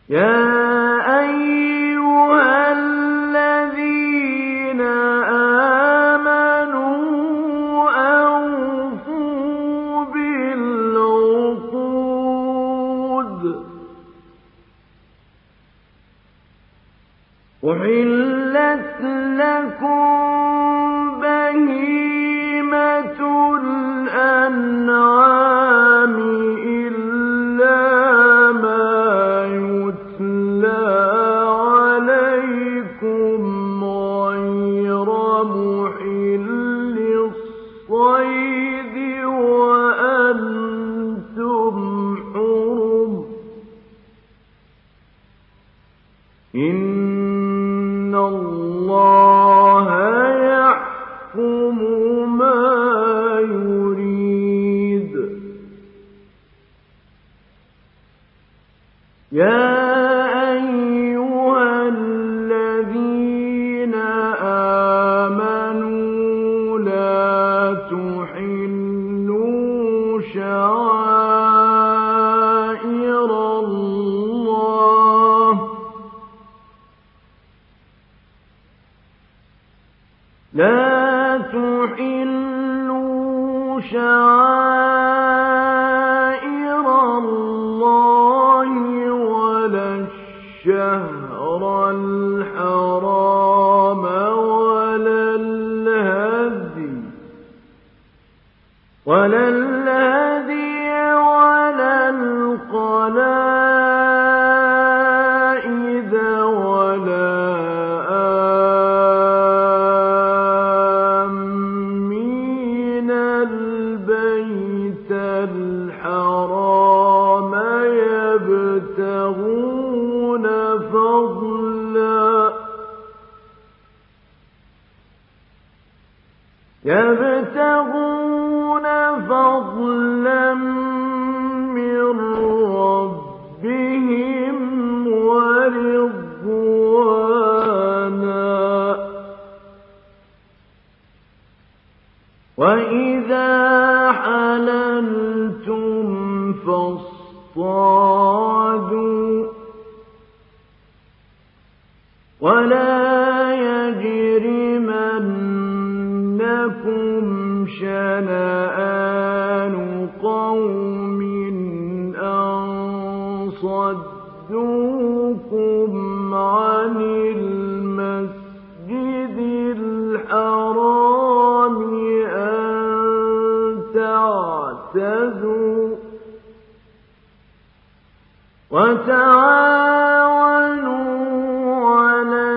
يا أيها الذين آمنوا أوفوا بالعقود أحلت لكم بهيمة الأنعام إلا ما يتلى عليكم غير محل الصيد وأنتم حرم إن الله يحكم ما يريد يا أيها الذين آمنوا لا تحلوا شعائر الله ولا الشهر الحرام ولا الهدي ولا القلائد ولا آمين البيت الحرام يبتغون فضلا من ربهم ورضوانا وإذا حللتم فاصطادوا ولا يجرمنكم شنآن قوم أن صدوكم عن المسجد الحرام أن تعتدوا وتعاونوا على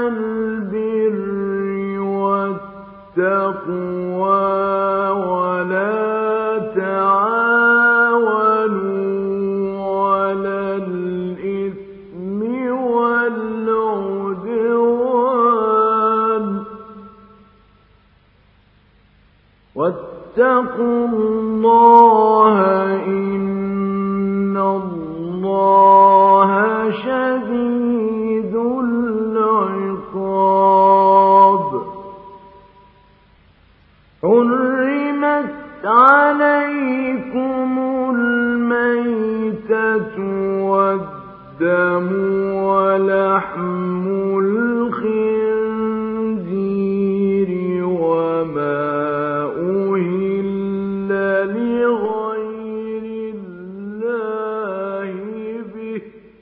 البر والتقوى ولا تعاونوا على الإثم والعدوان واتقوا الله إن الله شديد العقاب حرمت عليكم الميتة والدم ولحم الخنزير وما أهل لغير الله به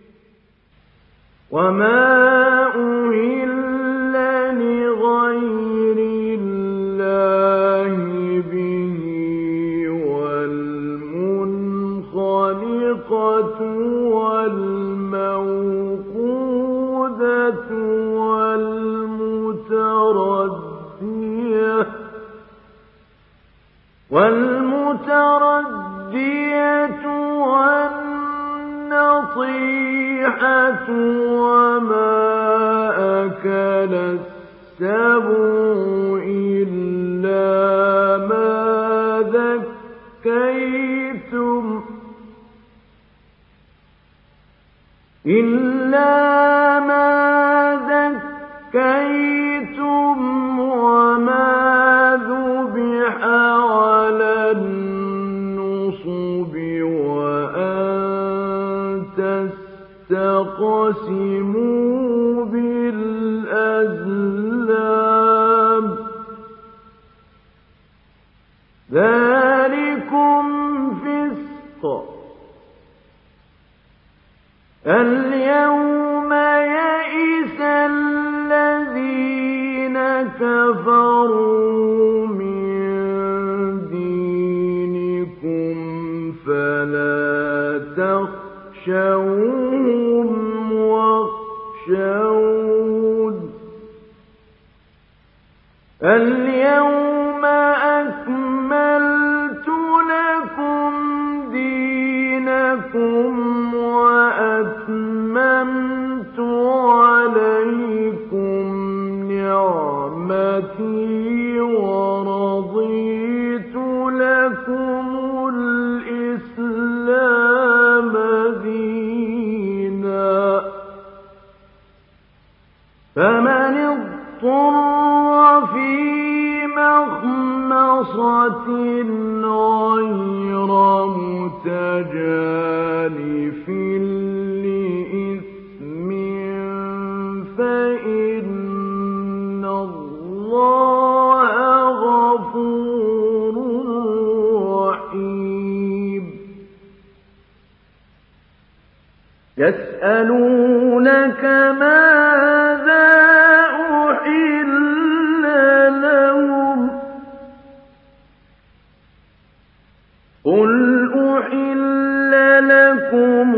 والمنخنقة والموقوذة والمتردية والنطيحة وما أكل السبع إلا ما ذكيتم وما ذبح على النصب وأن تَخْتَصِمُوا بِالْأَزْلَامِ ذَلِكُمْ فِسْقٌ الْيَوْمَ يَئِسَ الَّذِينَ كَفَرُوا مِن دِينِكُمْ فَلَا تَخْشَوْهُمْ وَاخْشَوْنِ الْيَوْمَ أَكْمَلْتُ لَكُمْ دِينَكُمْ وَأَتْمَمْتُ عَلَيْكُمْ نِعْمَتِي وَرَضِيتُ لَكُمُ الْإِسْلَامَ دِينًا فَمَنِ اضْطُرَّ فِي مَخْمَصَةٍ غَيْرَ مُتَجَانِفٍ لِّإِثْمٍ فَإِنَّ اللَّهَ غَفُورٌ رَّحِيمٌ يَسْأَلُونَكَ مَاذَا أُحِلَّ لَهُمْ قُلْ أُحِلَّ لَكُمُ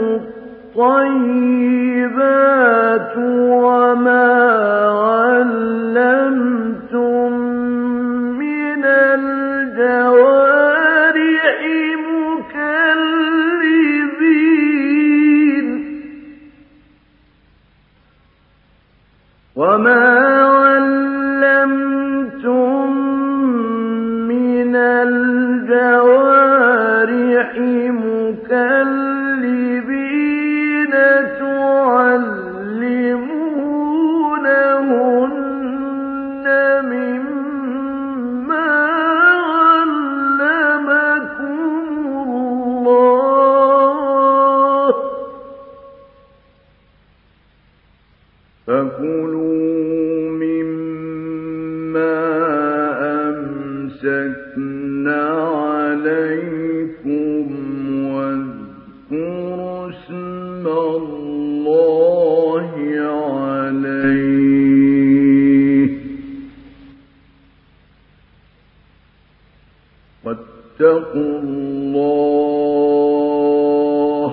الطَّيِّبَاتُ وَمَا عَلَّمْتُم مِّنَ الْجَوَارِحِ مُكَلِّبِينَ تُعَلِّمُونَهُنَّ مِمَّا عَلَّمَكُمُ اللَّهُ فَكُلُوا مِمَّا أَمْسَكْنَ عَلَيْكُمْ وَاذْكُرُوا اسْمَ اللَّهِ عَلَيْهِ وَاتَّقُوا اللَّهَ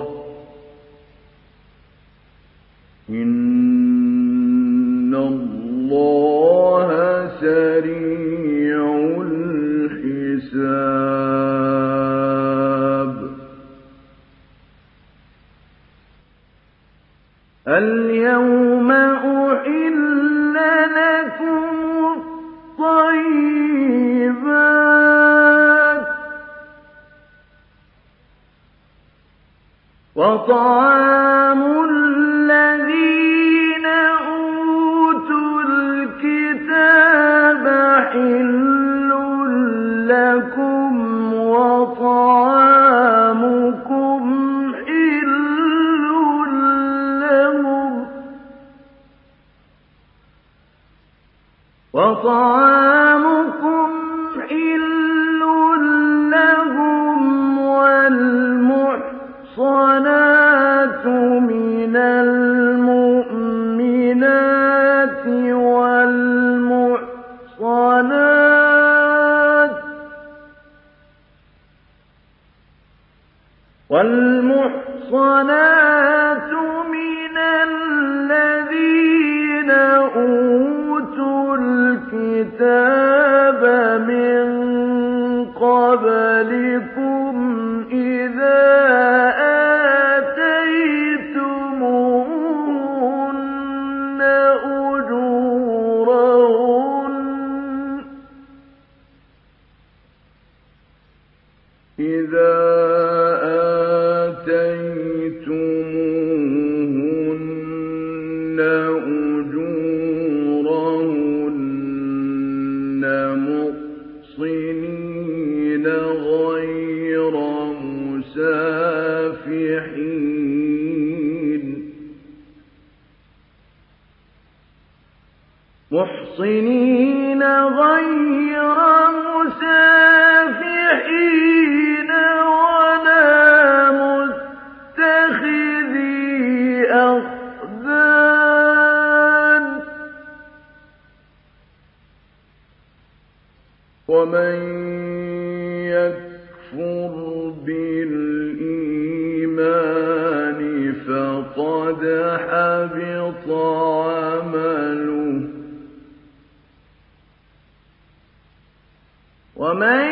إِنَّ اللَّهَ سَرِيعُ الْحِسَابِ الْيَوْمَ أُحِلَّ لَكُمُ الطَّيِّبَاتُ وَطَعَامُ الَّذِينَ أُوتُوا الْكِتَابَ حِلٌّ لَّكُمْ وَطَعَامُكُمْ حِلٌّ لَّهُمْ وَالْمُحْصَنَاتُ مِنَ الْمُؤْمِنَاتِ وَالْمُحْصَنَاتُ مِنَ الَّذِينَ أُوتُوا الْكِتَابَ مِن قَبْلِكُمْ إِذَا آتَيْتُمُوهُنَّ أُجُورَهُنَّ محصنين غير مسافحين ولا متخذي أخدان ومن يكفر بالإيمان فقد حبط عمله ومن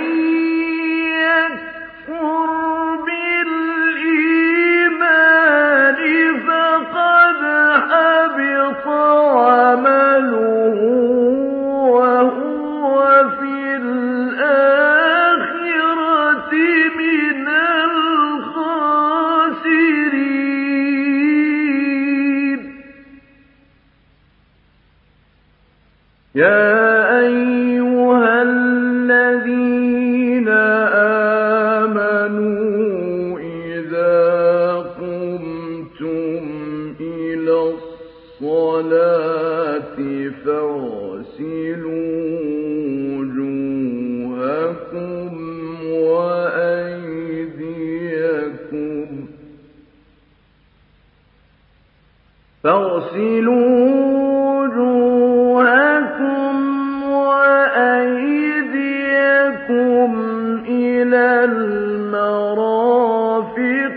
يكفر بالإيمان فقد حبط عمله وهو في الآخرة من الخاسرين يا أيها الذين آمنوا إذا قمتم إلى الصلاة فاغسلوا وجوهكم وأيديكم إلى المرافق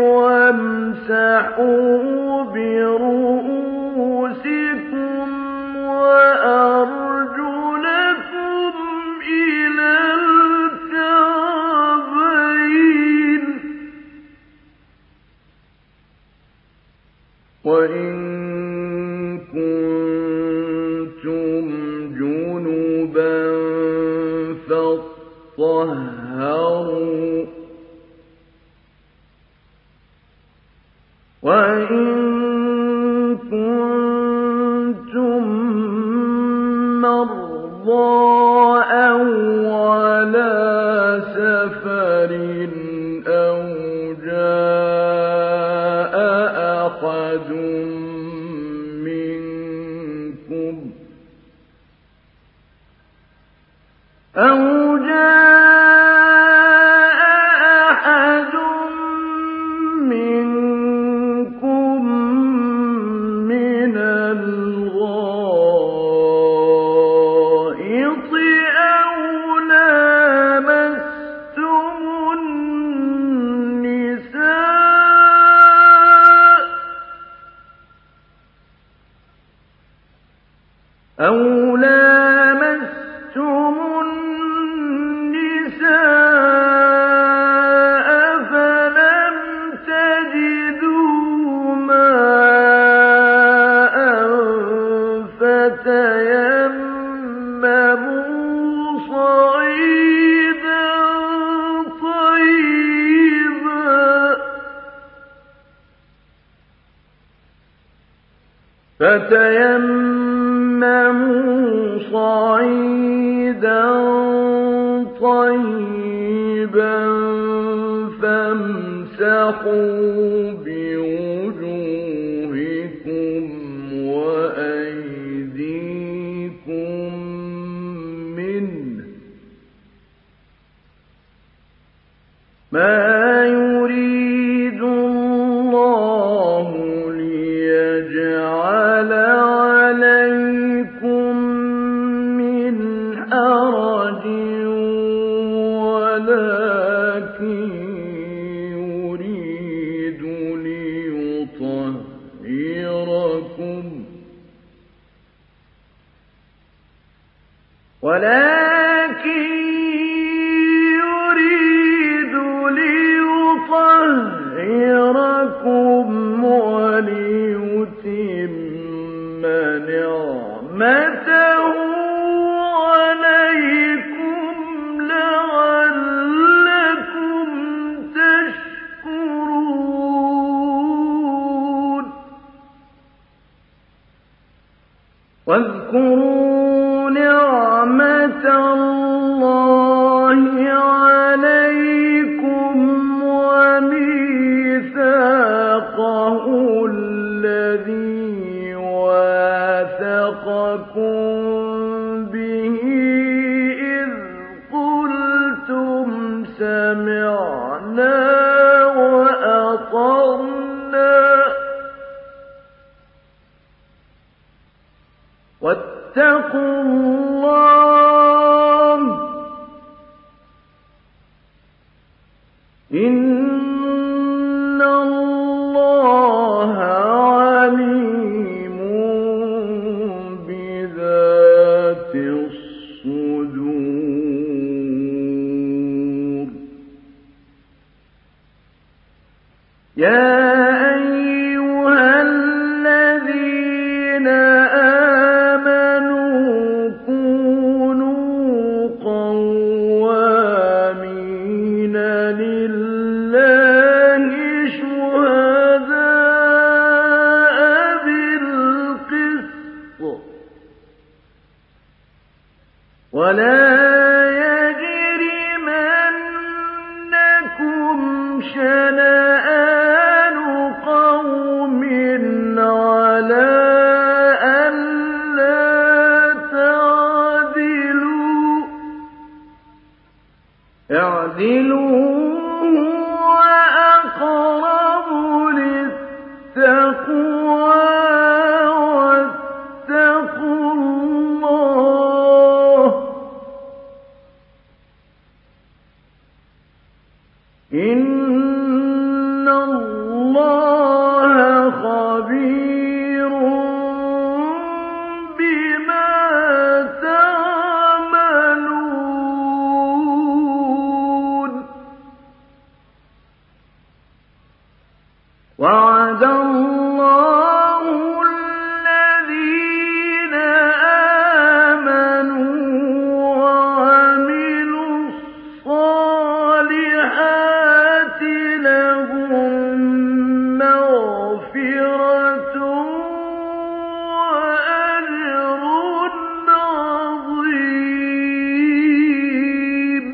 وامسحوا برؤوسكم وأرجلكم إلى الكعبين وإن كنتم جنبا فاطهروا وإن كنتم مرضى أو على سفر أو جاء أحد منكم من الغائط أو لامستم النساء فلم تجدوا ماء فتيمموا صعيدا طيبا فامسحوا بوجوهكم وأيديكم منه ما يريد الله ليجعل عليكم من حرج ولكن يريد ليطهركم وليتم نعمته عليكم لعلكم تشكرون واذكروا نعمة الله عليكم وميثاقه الذي واثقكم وَثَقَكُم بِهِ إِذْ قُلْتُمْ سَمِعْنَا وَأَطَعْنَا وَاتَّقُوا اللَّهَ إِنَّ اللَّهَ عَلِيمٌ بِذَاتِ الصُّدُورِ يَا أَيُّهَا الَّذِينَ آمَنُوا كُونُوا قَوَّامِينَ لِلَّهِ شُهَدَاءَ بِالْقِسْطِ وَلَا يَجْرِمَنَّكُمْ شَنَآنُ قَوْمٍ عَلَىٰ أَلَّا تَعْدِلُوا اعْدِلُوا هُوَ أَقْرَبُ لِلتَّقْوَىٰ وَاتَّقُوا اللَّهَ إِنَّ اللَّهَ خَبِيرٌ بِمَا تَعْمَلُونَ وَعَدَ اللَّهُ الَّذِينَ آمَنُوا وَعَمِلُوا الصَّالِحَاتِ لَهُم مَّغْفِرَةٌ وَأَجْرٌ عَظِيمٌ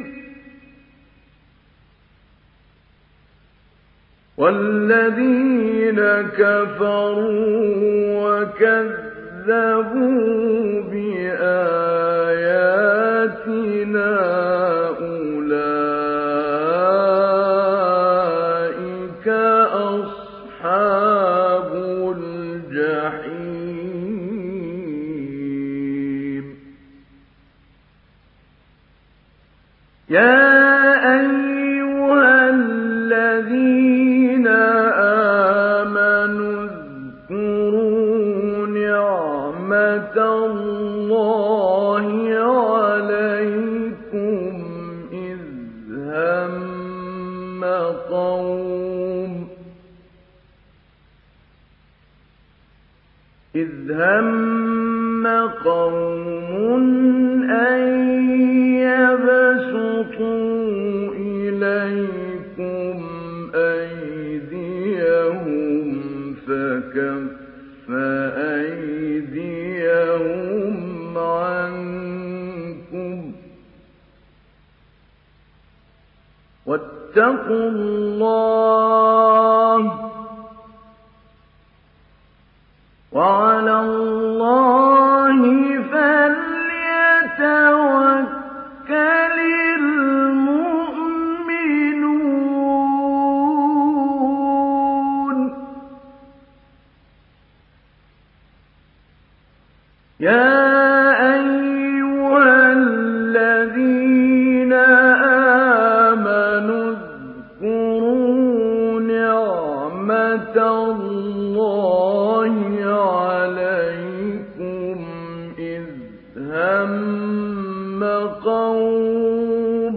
وَالَّذِينَ كَفَرُوا وَكَذَّبُوا بِآيَاتِنَا أُولَٰئِكَ أَصْحَابُ الْجَحِيمِ يَا أَيُّهَا الَّذِينَ آمَنُوا اذْكُرُوا نِعْمَةَ اللَّهِ عَلَيْكُمْ إِذْ هَمَّ قَوْمٌ أَن يَبْسُطُوا إِلَيْكُمْ أَيْدِيَهُمْ فَكَفَّ أَيْدِيَهُمْ عَنكُمْ وَاتَّقُوا اللَّهَ وَعَلَى اللَّهِ فَلْيَتَوَكَّلِ الْمُؤْمِنُونَ يَا أَيُّهَا الَّذِينَ آمَنُوا اذْكُرُوا نِعْمَةَ اللَّهِ عَلَيْكُمْ إِذْ هَمَّ قَوْمٌ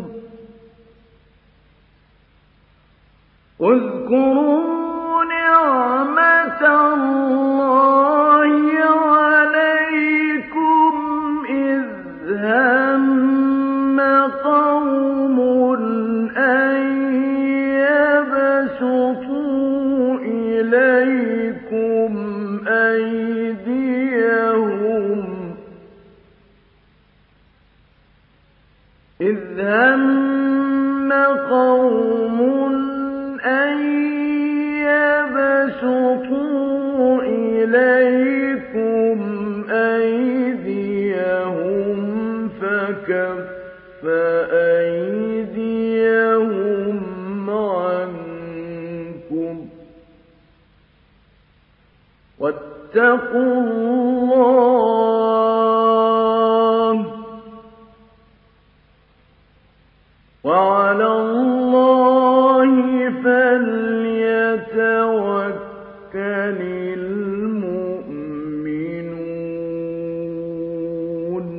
اذْكُرُوا نِعْمَةَ اللَّهِ عَلَيْكُمْ إِذْ هَمَّ قَوْمٌ أَن يَبْسُطُوا إِلَيْكُمْ واتقوا الله وعلى الله فليتوكل المؤمنون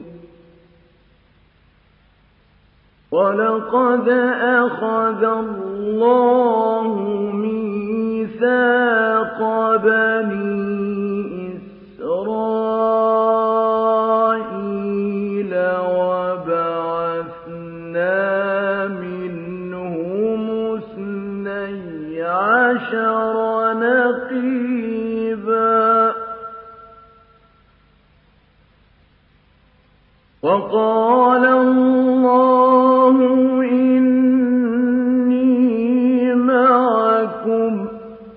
ولقد أخذ الله ميثاق بني إسرائيل وبعثنا منهم 12 نقيبا وقال الله إني معكم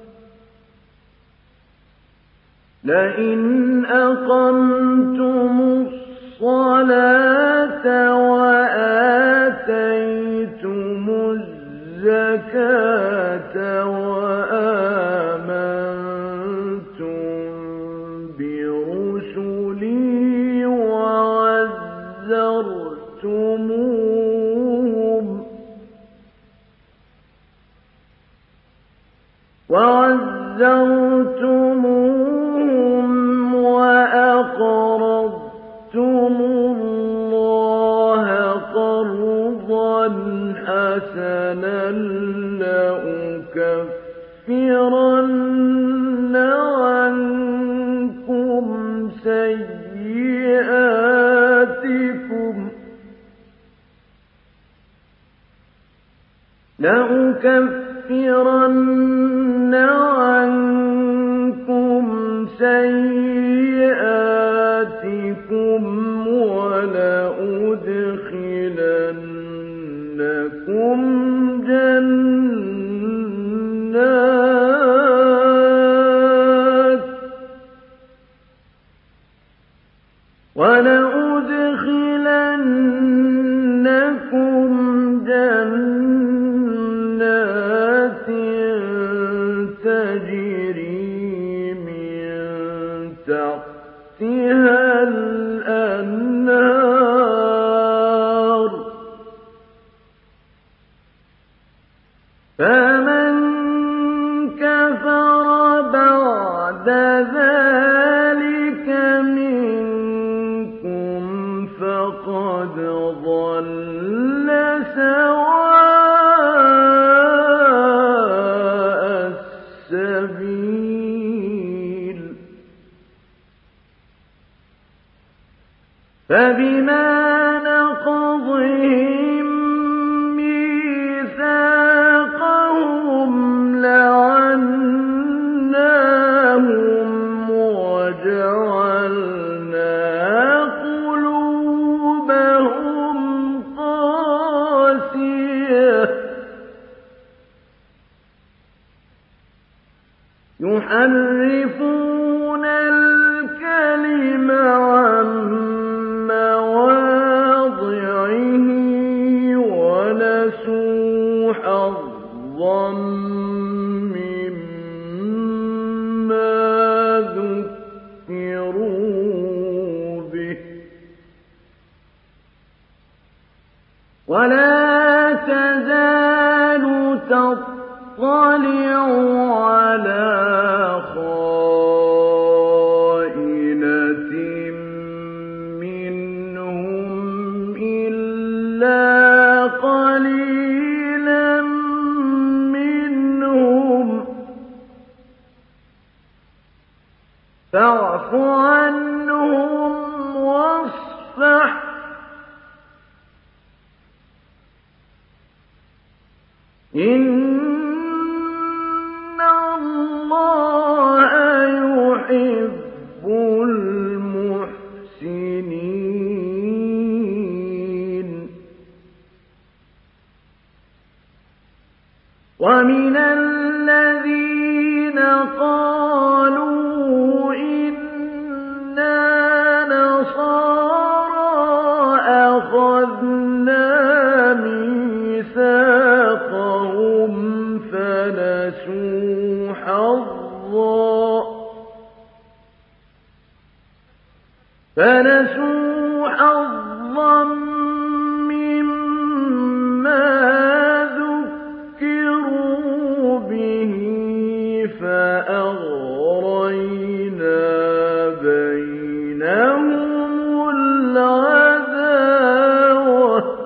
لئن أقمتم الصلاة وآتيتم الزكاة وآمنتم برسلي وعزرتموهم وأقرضتم الله قرضا حسنا لأكفرن عنكم سيئاتكم ولأدخلنكم جنات تجري من تحتها الأنهار فمن كفر بعد ذلك منكم فقد ضل سواء السبيل فبما نقضهم ميثاقهم لعناهم وجعلنا قلوبهم قاسية يحرفون الكلم عن مواضعه ونسوا حظا مما ذكروا به ولا تزال تطلع على خائنة منهم إلا قليلا منهم فاعف عنهم واصفح إن الله يحب المحسنين ومن الذين قالوا إنا نصارى أخذنا ميثاقهم فنسوا حظا مما ذكروا به فأغرينا بينهم العداوة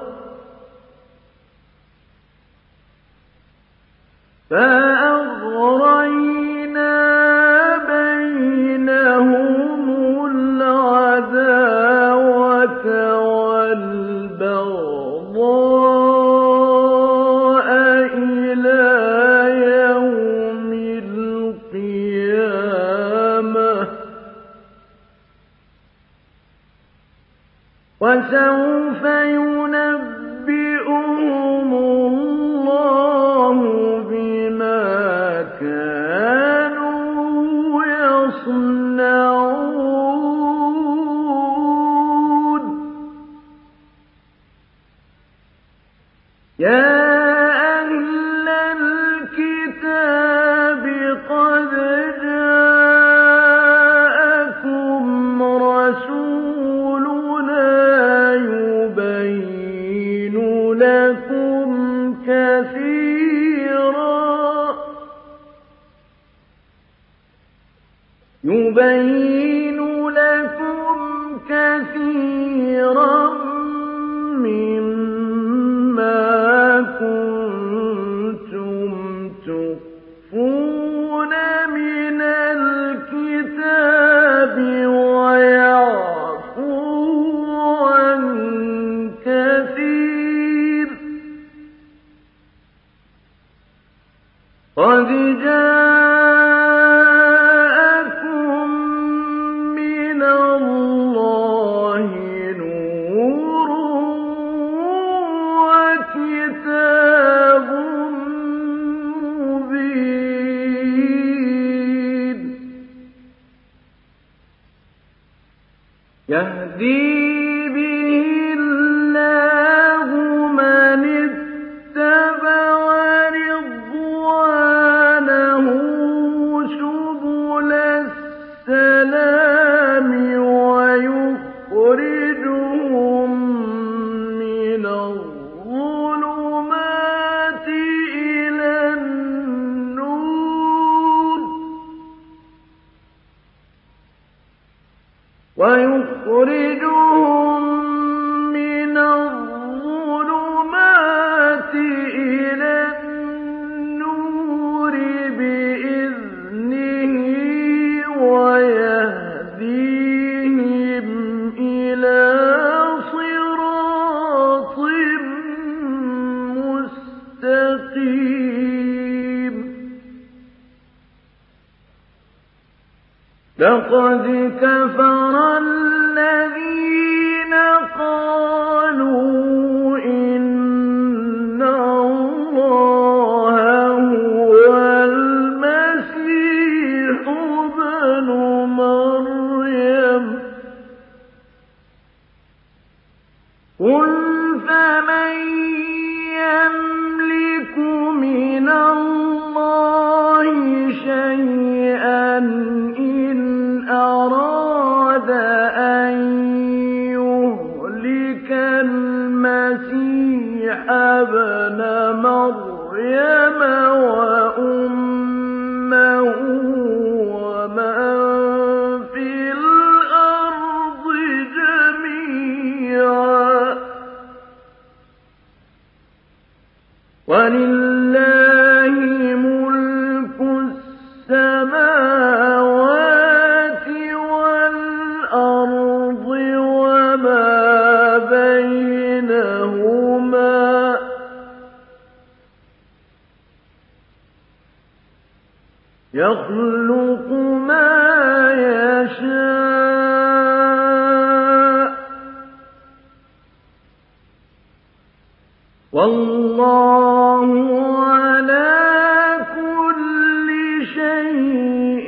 والبغضاء إلى يوم القيامة وسوف ينبئهم الله بما كانوا يصنعون يا أهل الكتاب قد جاءكم رسولنا يبين لكم كثيرا مما كنتم تخفون من الكتاب ويعفو عن كثير قد جاءكم من الله نور وكتاب مبين يهدي به الله من اتبع رضوانه سبل السلام ويخرجهم من الظلمات إلى النور بإذنه ويهديهم إلى صراط مستقيم لقد كفر الذين قالوا إن الله هو المسيح ابن مريم قل فمن يملك من الله شيئا إن أراد أن يهلك المسيح ابن مريم وأمه ومن في الأرض جميعا ولله ملك السماوات والأرض وما بينهما يخلق ما يشاء والله على كل شيء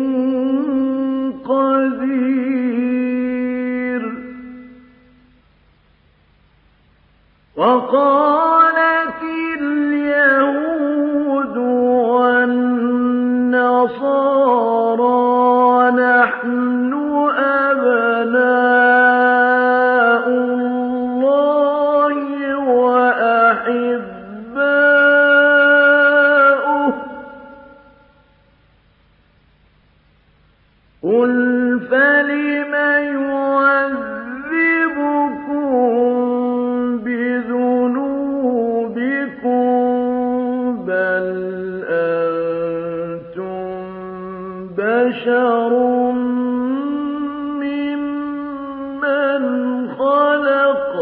قدير وقالت اليهود والنصارى نحن أبناء قُلْ فَلِمَ يُعَذِّبُكُم بِذُنُوبِكُم بَلْ أَنتُم بَشَرٌ مِّمَّنْ خَلَقَ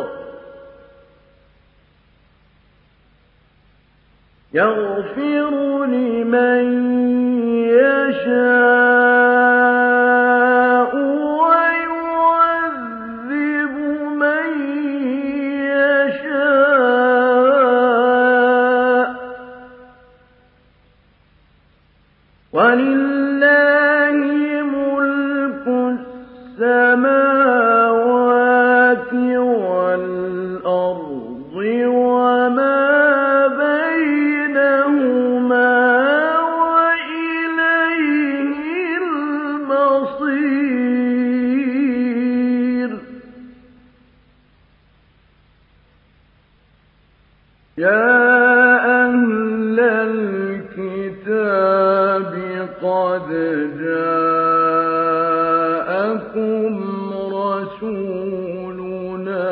يَغْفِرُ لِمَن يَشَاءُ وَيُعَذِّبُ مَن يَشَاءُ ۚ وَلِلَّهِ مُلْكُ السَّمَاوَاتِ وَالْأَرْضِ وَمَا بَيْنَهُمَا وَإِلَيْهِ الْمَصِيرُ يَا أَهْلَ الْكِتَابِ قَدْ جَاءَكُمْ رَسُولُنَا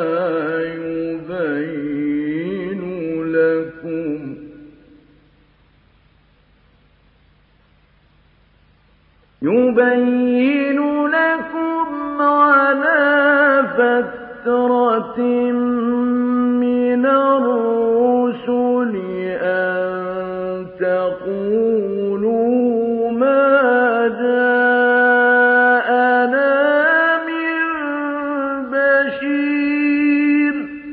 يُبَيِّنُ لَكُمْ عَلَىٰ فَتْرَةٍ مِّنَ الرُّسُلِ أَن تَقُولُوا مَا جَاءَنَا مِن بَشِيرٍ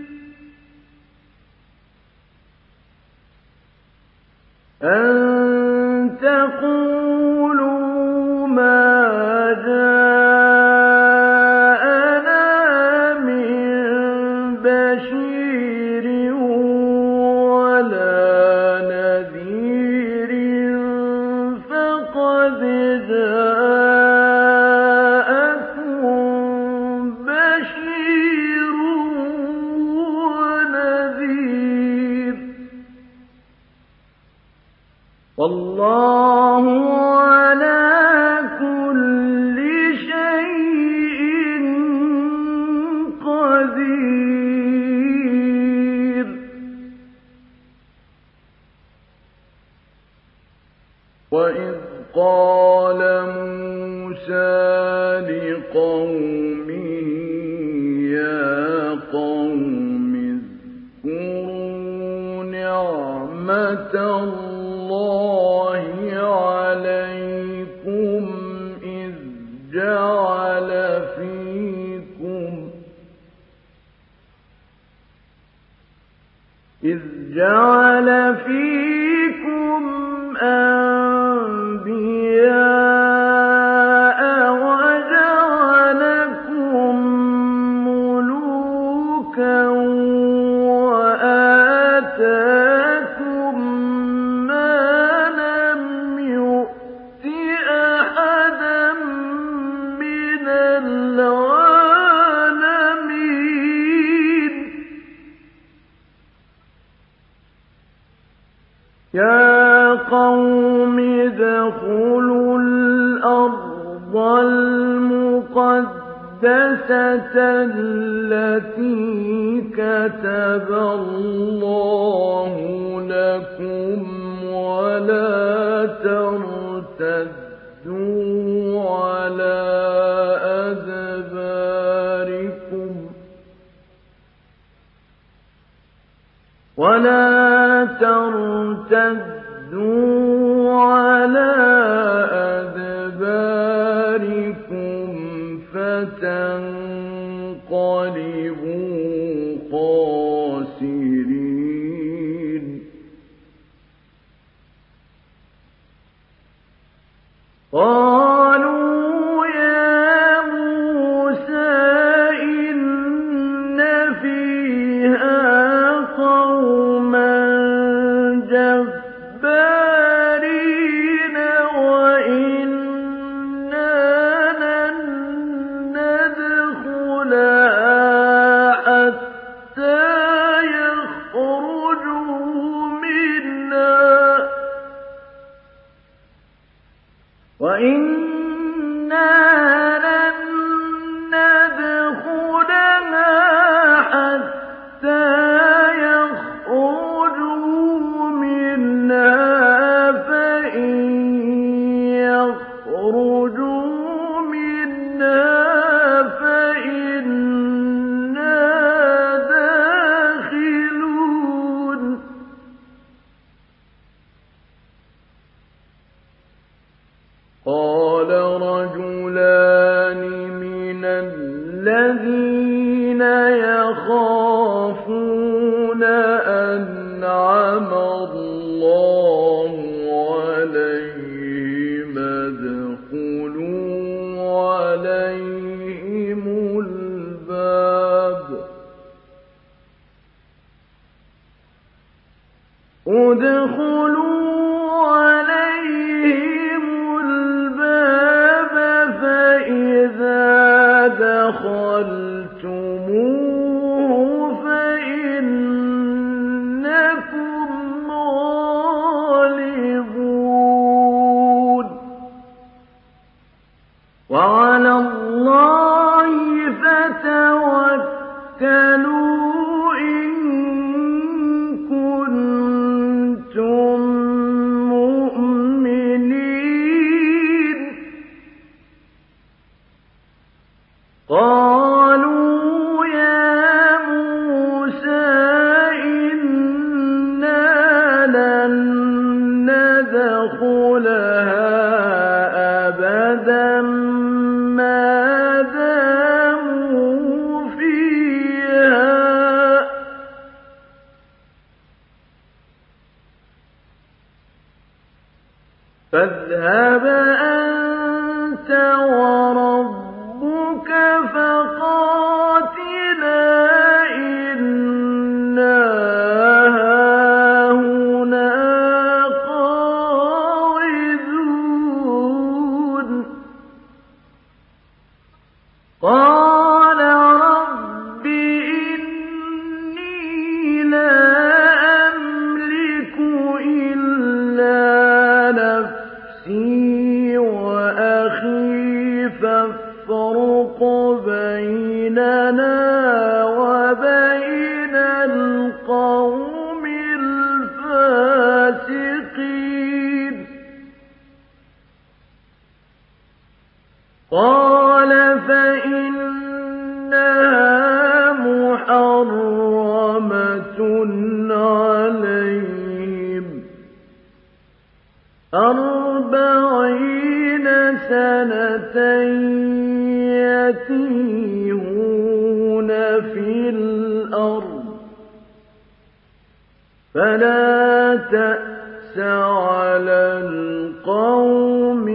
وَلَا نَذِيرٍ فَقَدْ جَاءَكُم بَشِيرٌ وَنَذِيرٌ ۗ وَاللَّهُ عَلَىٰ كُلِّ شَيْءٍ قَدِيرٌ. وَإِذْ قَالَ مُوسَىٰ لِقَوْمِهِ يَا قَوْمِ اذْكُرُوا نِعْمَةَ اللَّهِ عَلَيْكُمْ إِذْ جَعَلَ فِيكُمْ أَنبِيَاءَ وَجَعَلَكُم مُّلُوكًا وَآتَاكُم مَّا لَمْ يُؤْتِ أَحَدًا مِّنَ الْعَالَمِينَ يَا قَوْمِ ادْخُلُوا الْأَرْضَ الْمُقَدَّسَةَ الَّتِي كَتَبَ اللَّهُ لَكُمْ وَلَا تَرْتَدُّوا عَلَىٰ أَدْبَارِكُمْ فَتَنقَلِبُوا خَاسِرِينَ قَالُوا يَا مُوسَىٰ إِنَّ فِيهَا قَوْمًا جَبَّارِينَ وَإِنَّا لَن نَّدْخُلَهَا الذين يخافون أنعم الله عليهم ادخلوا عليهم الباب فإذا دخلتموه فإنكم غالبون وعلى الله فتوكلوا قالوا يا موسى إنا لن ندخلها أبدا ما داموا فيها فاذهب أنت وربك فقاتلا إنا هاهنا قاعدون قال رب إني لا أملك إلا نفسي وأخي فافرق بيننا وبين القوم الفاسقين قال فإنها محرمة عليهم 40 سنة يتيهون في الأرض فلا تأس على القوم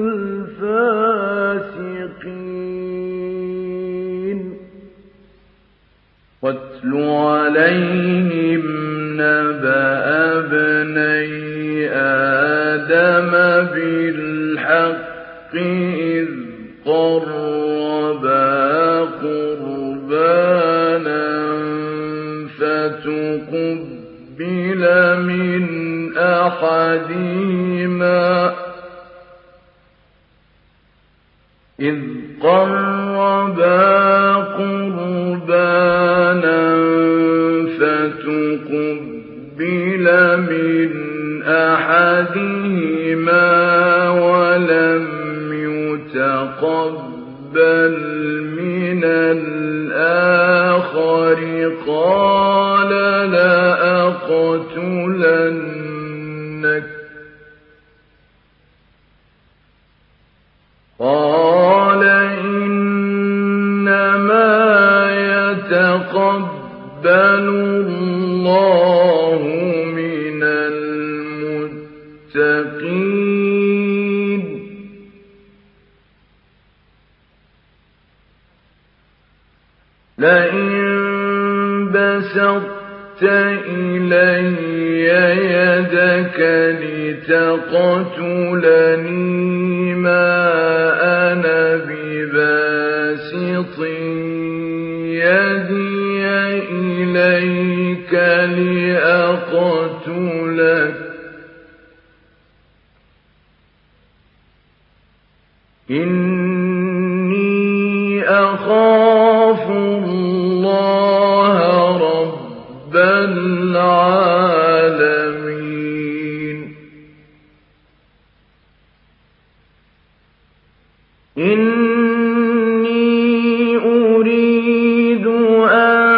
الفاسقين واتل عليهم نبأ ابني آدم بالحق إذ قربا قربانا فتقبل من أحدهما ولم يتقبل من الآخر قال لأقتلنك قال إنما يتقبل الله من المتقين لئن بسطت إلي يدك لتقتلني ما أنا بباسط يدي إليك لأقتلك إني أخاف الله رب العالمين إني أريد أن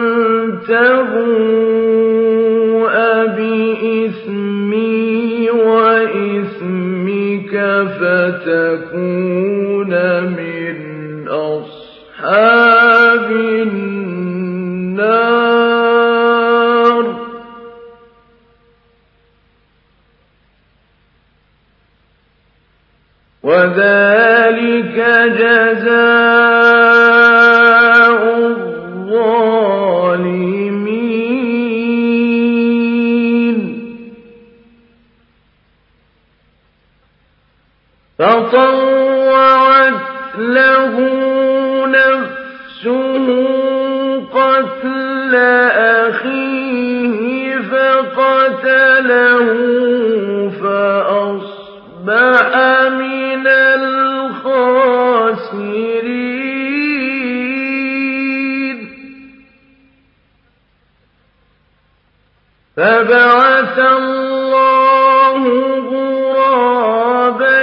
تبوء بإثمي وإثمك فتكون من أصحاب وَذَلِكَ جَزَاءُ الظَّالِمِينَ فَطَوَّعَتْ لَهُ نَفْسُهُ قَتْلَ أَخِيهِ فَقَتَلَهُ فَأَصْبَحَ مِنَ الْخَاسِرِينَ فَبَعَثَ اللَّهُ غُرَابًا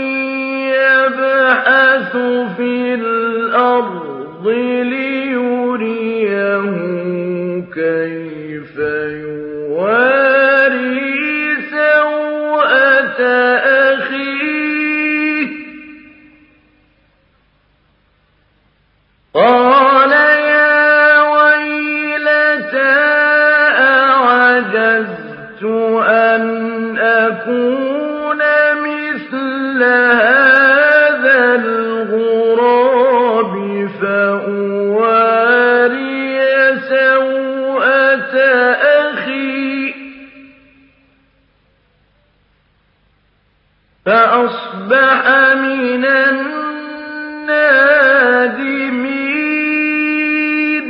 يَبْحَثُ فِي الْأَرْضِ لِيُرِيَهُ كَيْفَ يُوَارِي سَوْءَةَ أَخِيهِ قَالَ يَا وَيْلَتَا أَعَجَزْتُ أَنْ أَكُونَ مِثْلَ هَٰذَا الْغُرَابِ فَأُوَارِيَ سَوْءَةَ أَخِي فَأَصْبَحَ مِنَ النَّادِمِينَ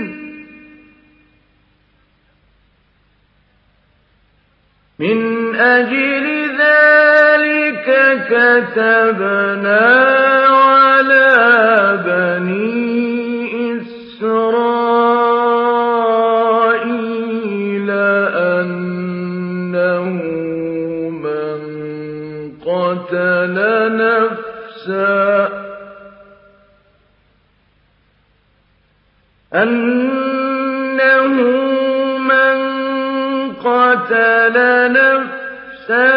مِنْ أَجْلِ ذَلِكَ كَتَبْنَا عَلَىٰ بَنِي إِسْرَائِيلَ أَنَّهُ مَن قَتَلَ نَفْسًا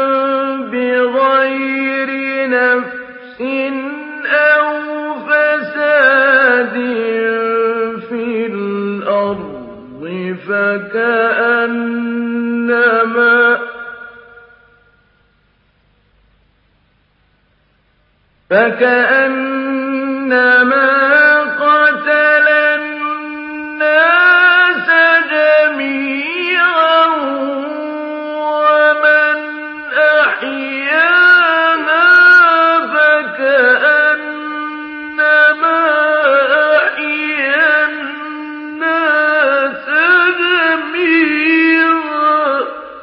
بِغَيْرِ نَفْسٍ أَوْ فَسَادٍ فِي الْأَرْضِ فَكَأَنَّمَا قَتَلَ النَّاسَ جَمِيعًا وَمَنْ أَحْيَاهَا فَكَأَنَّمَا أَحْيَا النَّاسَ جَمِيعًا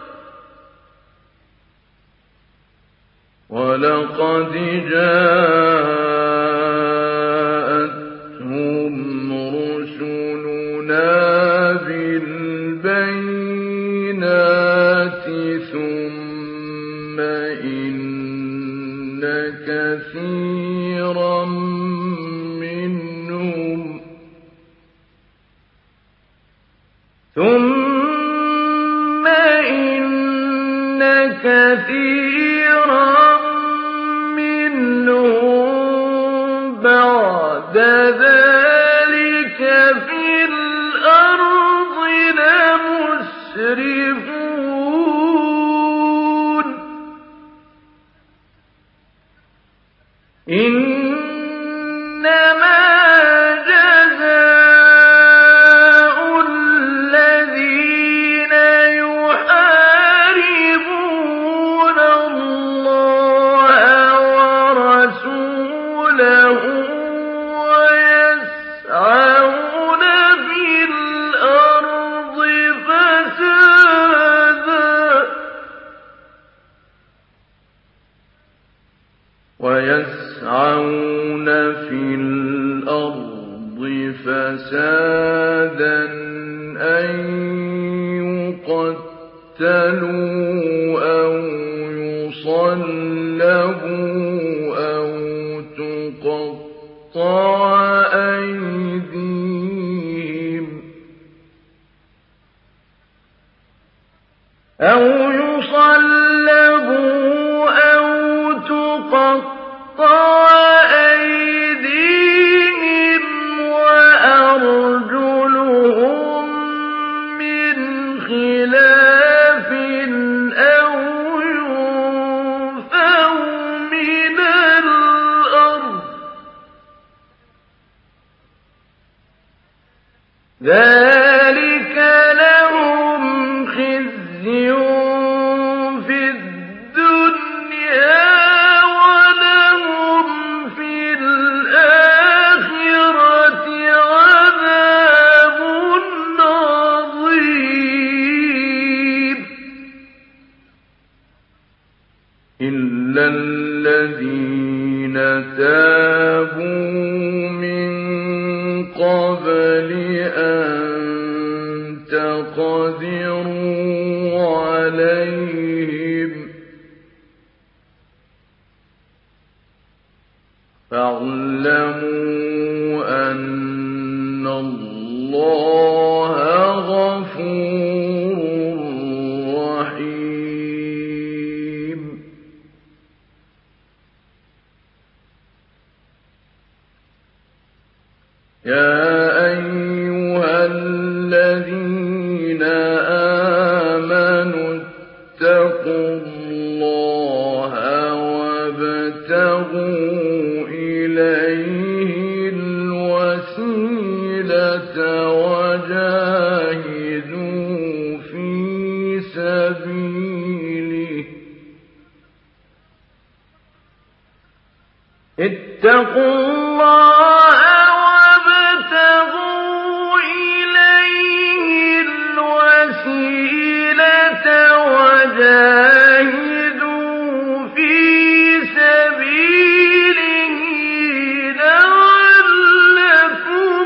وَلَقَدْ جَاءَتْهُمْ رُسُلُنَا بِالْبَيِّنَاتِ ثُمَّ إِنَّ كَثِيرًا منهم بعد ذلك في الأرض لمسرفون إنما جزاء الذين يحاربون الله ورسوله ويسعون في الأرض فسادا أن يقتلوا أو يصلبوا أو تقطع أيديهم وأرجلهم من خلاف أو ينفوا من الأرض ذلك لهم خزي في الدنيا ولهم في الآخرة عذاب عظيم إلا الذين تابوا من قبل أن تقدروا عليهم فاعلموا أن الله غفور رحيم يا أيها الذين آمنوا اتقوا الله وابتغوا إليه الوسيلة وجاهدوا في سبيله اتقوا الله وابتغوا إليه الوسيلة وجاهدوا في سبيله لعلكم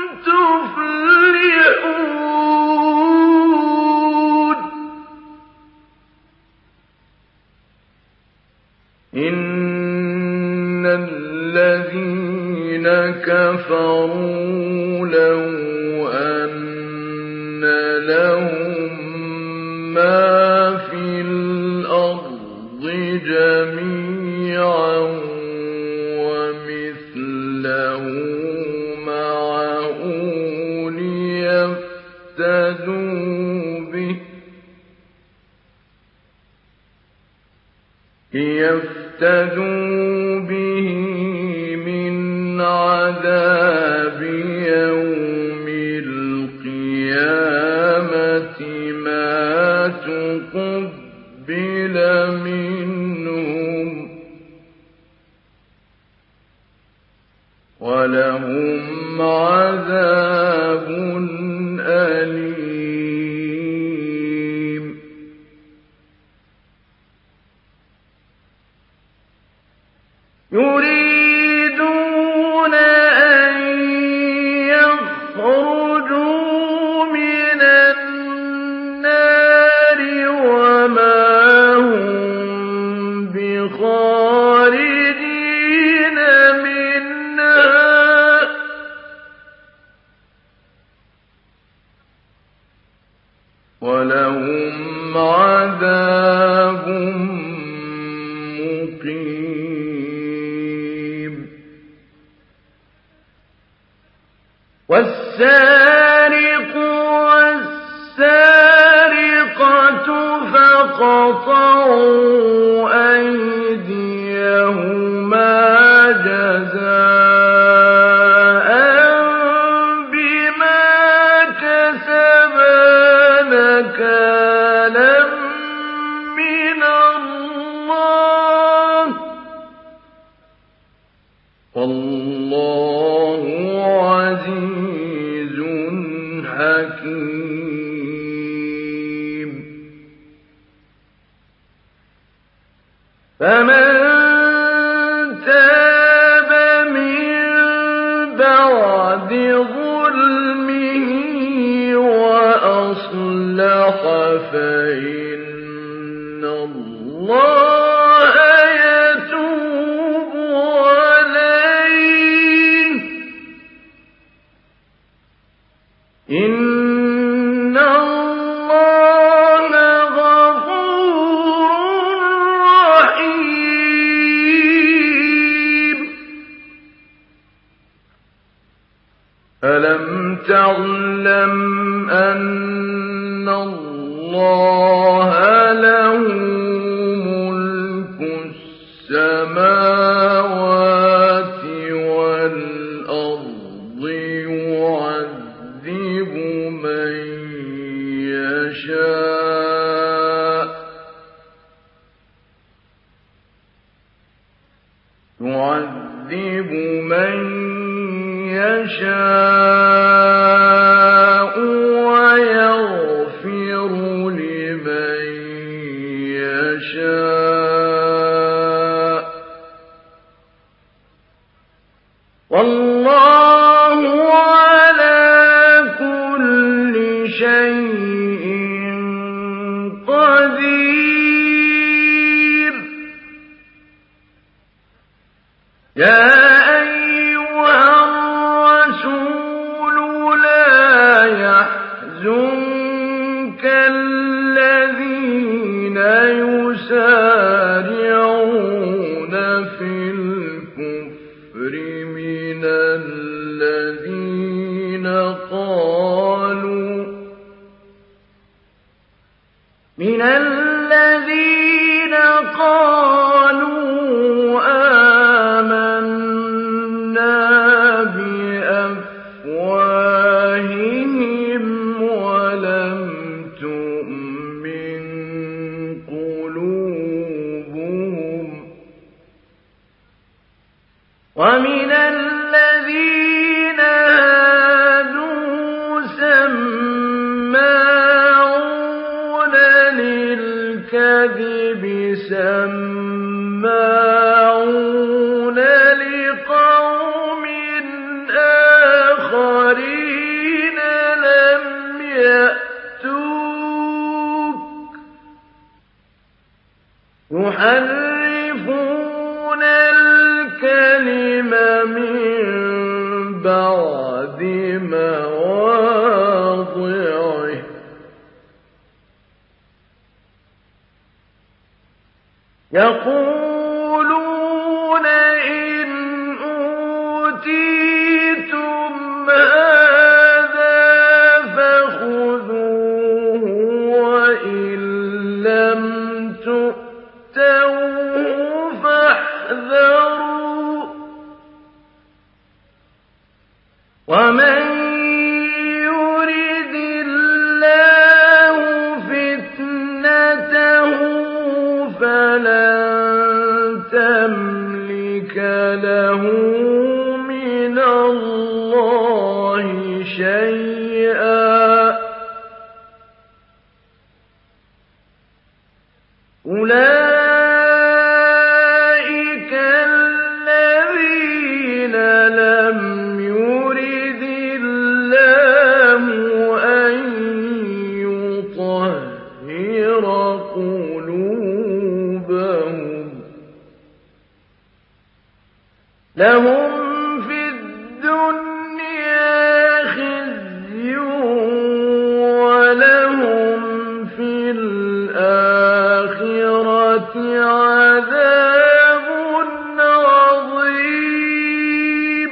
تفلحون إن الذين كفروا لو أن لهم ما في الأرض جميعا ومثله معه ليفتدوا به من عذاب يوم القيامة ما تقبل منهم ولهم عذاب أليم يريدون أن يخرجوا من النار وما هم بخارجين منها ولهم عذاب مقيم والسارق والسارقة فاقطعوا أيديهما جزاء بما كسبا نكالا من الله والله عزيز حكيم فمن تاب من بعد ظلمه وأصلح فإن الله يتوب عليه إن الله غفور رحيم ألم تعلم أن الله له ملك السماوات والأرض يعذب لمن يشاء ويغفر لمن يشاء والله على كل شيء قدير. يا أيها الرسول لا يحزنك الذين يسارعون في الكفر من الذين قالوا آمنا بأفواههم ولم تؤمن قلوبهم ومن الذين هادوا سماعون للكذب سماعون لقوم آخرين لم يأتوك يحرفون الكلم من بعد مواضعه يقولون إن أوتيتم هذا فخذوه وإن لم تؤتوه فاحذروا ومن يرد الله فتنته فلن تملك له من الله شيئا أولئك الذين لم يرد الله أن يطهر قلوبهم لهم في الدنيا خزي ولهم في الآخرة عذاب عظيم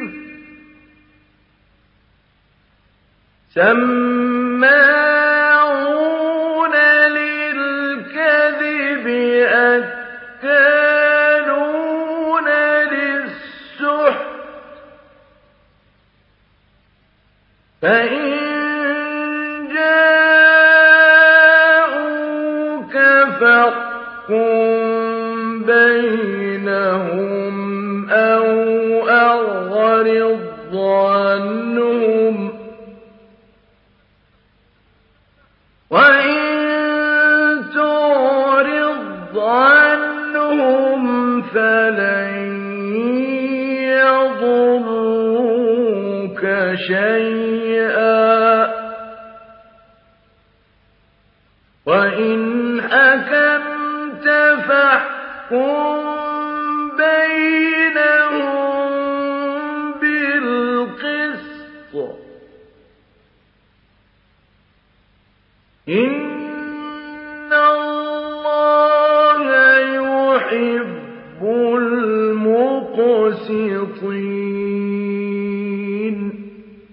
سماعون للكذب أكالون للسحت فإن جاءوك فاحكم بينهم أو أعرض عنهم وإن تعرض عنهم فلن يضروك شيئا وإن حكمت فاحكم بينهم بالقسط إن الله يحب المقسطين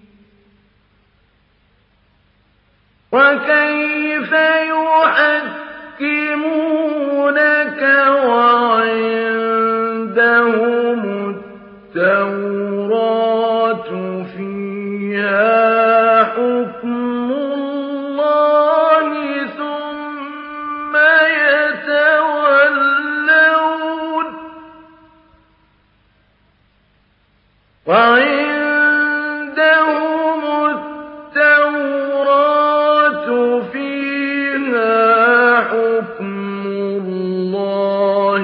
وكيف يحكمونك وعندهم التوراة فيها حكم الله ثم يتولون وعندهم التوراة فيها حكم الله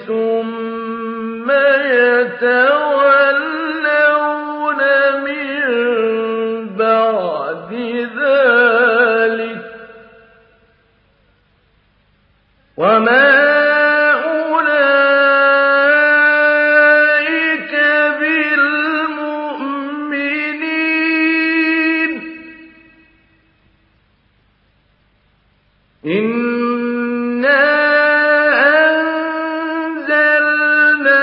ثم يتولون من بعد ذلك وما أولئك بالمؤمنين إنا أنزلنا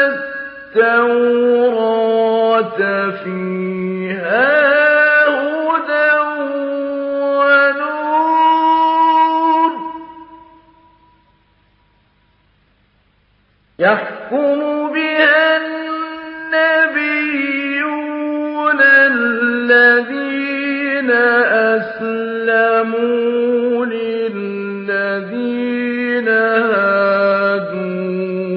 التوراة فيها هدى ونور يحكم بها النبيون الذين أسلموا للذين هادوا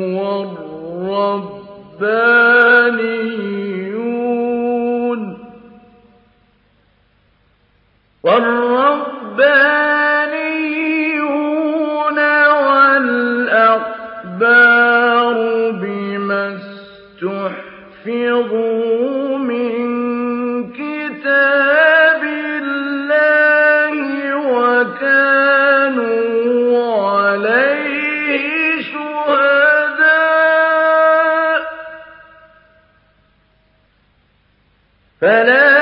والربانيون والأحبار بما استحفظوا من كتاب الله وكانوا عليه شهداء فلا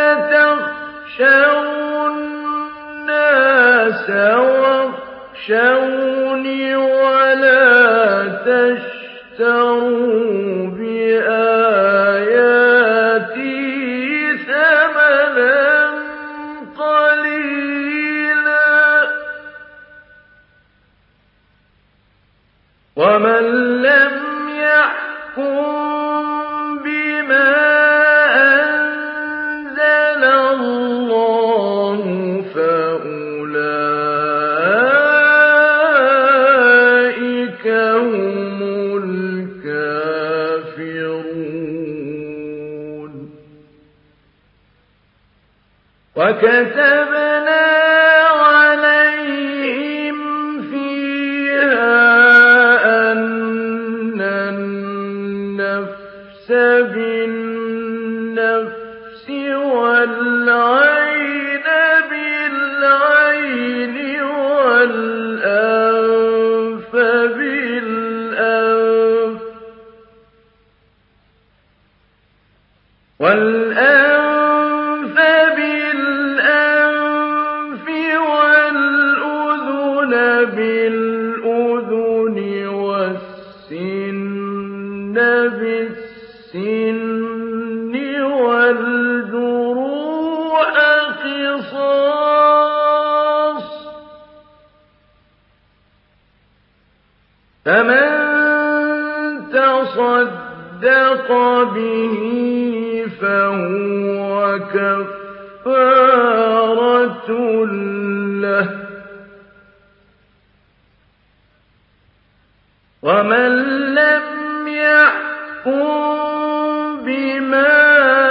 تخشوا الناس واخشوني ولا تشتروا بآياتي ثمنا قليلا ومن لم يحكم بما أنزل الله فأولئك هم الكافرون وكتبنا عليهم فيها أن النفس بالنفس والعين بالعين والأنف بالأنف بالأنف والأذن بالأذن والسن بالسن والجروح قصاص فمن تصدق به فهو كفارة له ومن لم يحكم بما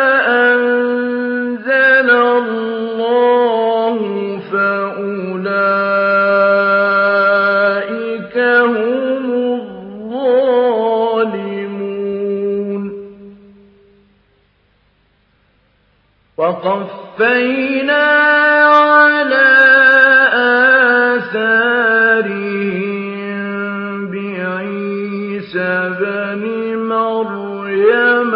أنزل الله فأولئك هم الظالمون وقفينا على آثارهم بعيسى بن مريم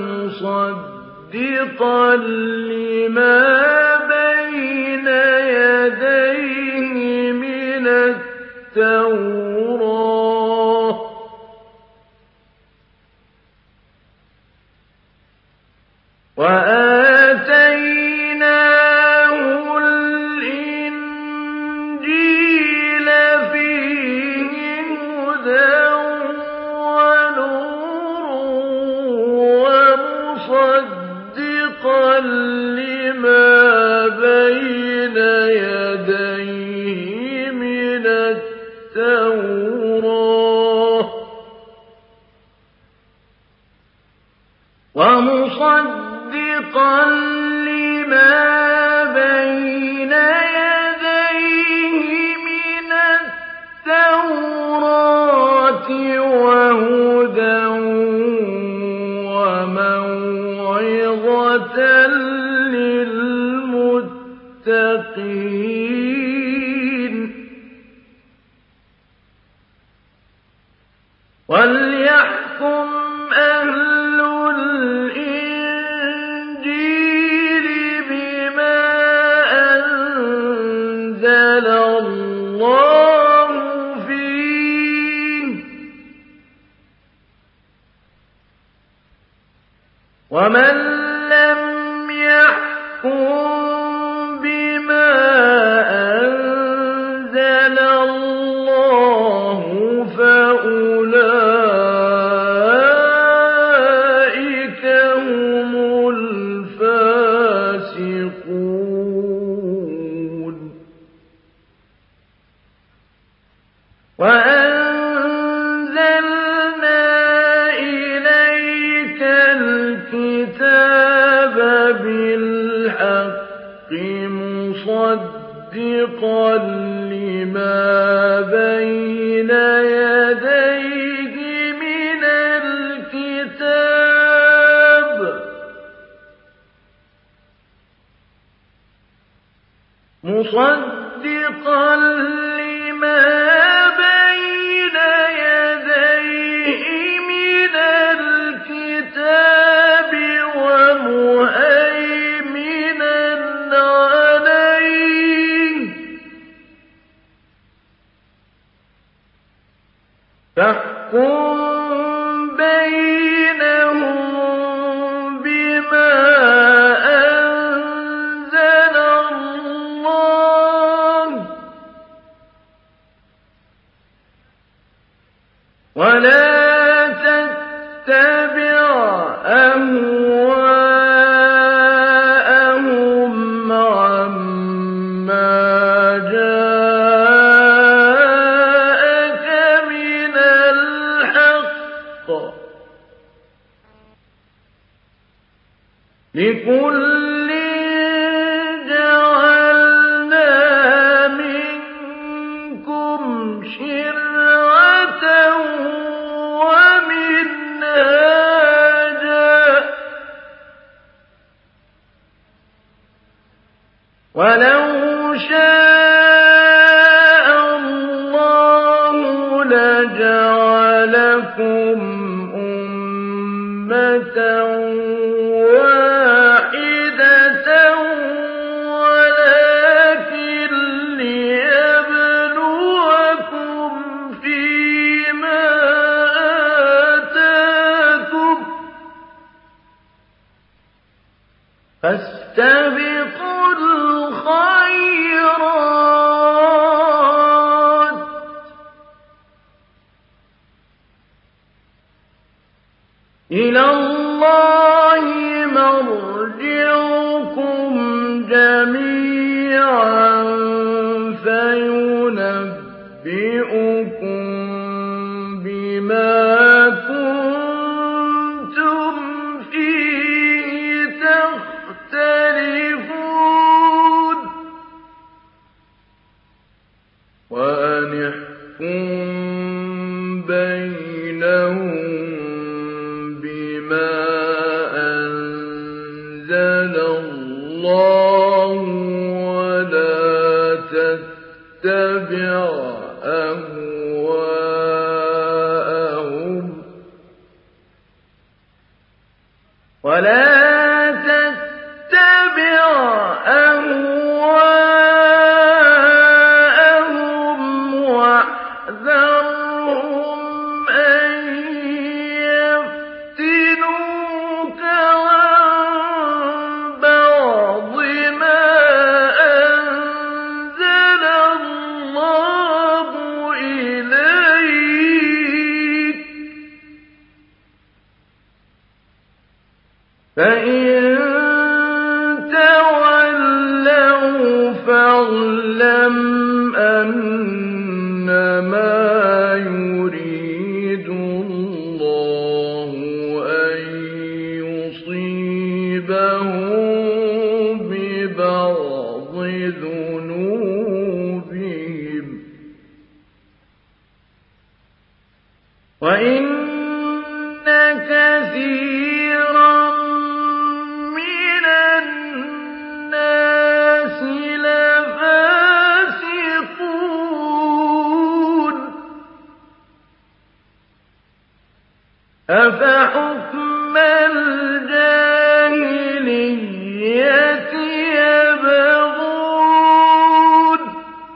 مصدقا لما بين يديه من التوراة وآتيناه الإنجيل فيه هدى ونور ومصدقا لما بين يديه من التوراة ومصدقا مُصَدِّقًا لِّمَا بَيْنَ يَدَيْهِ مِنَ التَّوْرَاةِ وَهُدًى وَمَوْعِظَةً لِّلْمُتَّقِينَ وَلْيَحْكُمْ أَهْلُ الْإِنجِيلِ بِمَا أَنزَلَ اللَّهُ فِيهِ ۚ وَمَن لَّمْ يَحْكُم بِمَا أَنزَلَ اللَّهُ فَأُولَٰئِكَ هُمُ الْفَاسِقُونَ وَأَنزَلْنَا إِلَيْكَ الْكِتَابَ بِالْحَقِّ مُصَدِّقًا لِّمَا بَيْنَ يَدَيْهِ مِنَ الْكِتَابِ وَمُهَيْمِنًا عَلَيْهِ ۚ فَاحْكُم بَيْنَهُم بِمَا أَنزَلَ اللَّهُ ۖ وَلَا تَتَّبِعْ أَهْوَاءَهُمْ عَمَّا جَاءَكَ مِنَ الْحَقِّ ۚ لِكُلٍّ جَعَلْنَا مِنكُمْ شِرْعَةً وَمِنْهَاجًا ۚ وَلَوْ شَاءَ اللَّهُ لَجَعَلَكُمْ أُمَّةً وَاحِدَةً وَلَٰكِن لِّيَبْلُوَكُمْ فِيمَا آتَاكُمْ ۖ فَاسْتَبِقُوا الْخَيْرَاتِ ۚ إِلَى اللَّهِ مَرْجِعُكُمْ جَمِيعًا فَيُنَبِّئُكُم بِمَا كُنتُمْ فِيهِ تَخْتَلِفُونَ وَأَنِ احْكُم بَيْنَهُم بِمَا أَنزَلَ اللَّهُ وَلَا تَتَّبِعْ أَهْوَاءَهُمْ واحذرهم أن يفتنوك عن بعض ما أنزل الله إليك فإن تولوا فاعلم أنما يريد الله أن يصيبك يُصِيبَهُم بِبَعْضِ ذُنُوبِهِمْ ۗ وَإِنَّ كَثِيرًا مِّنَ النَّاسِ لَفَاسِقُونَ. أَفَحُكْمَ الْجَاهِلِيَّةِ يَبْغُونَ ۚ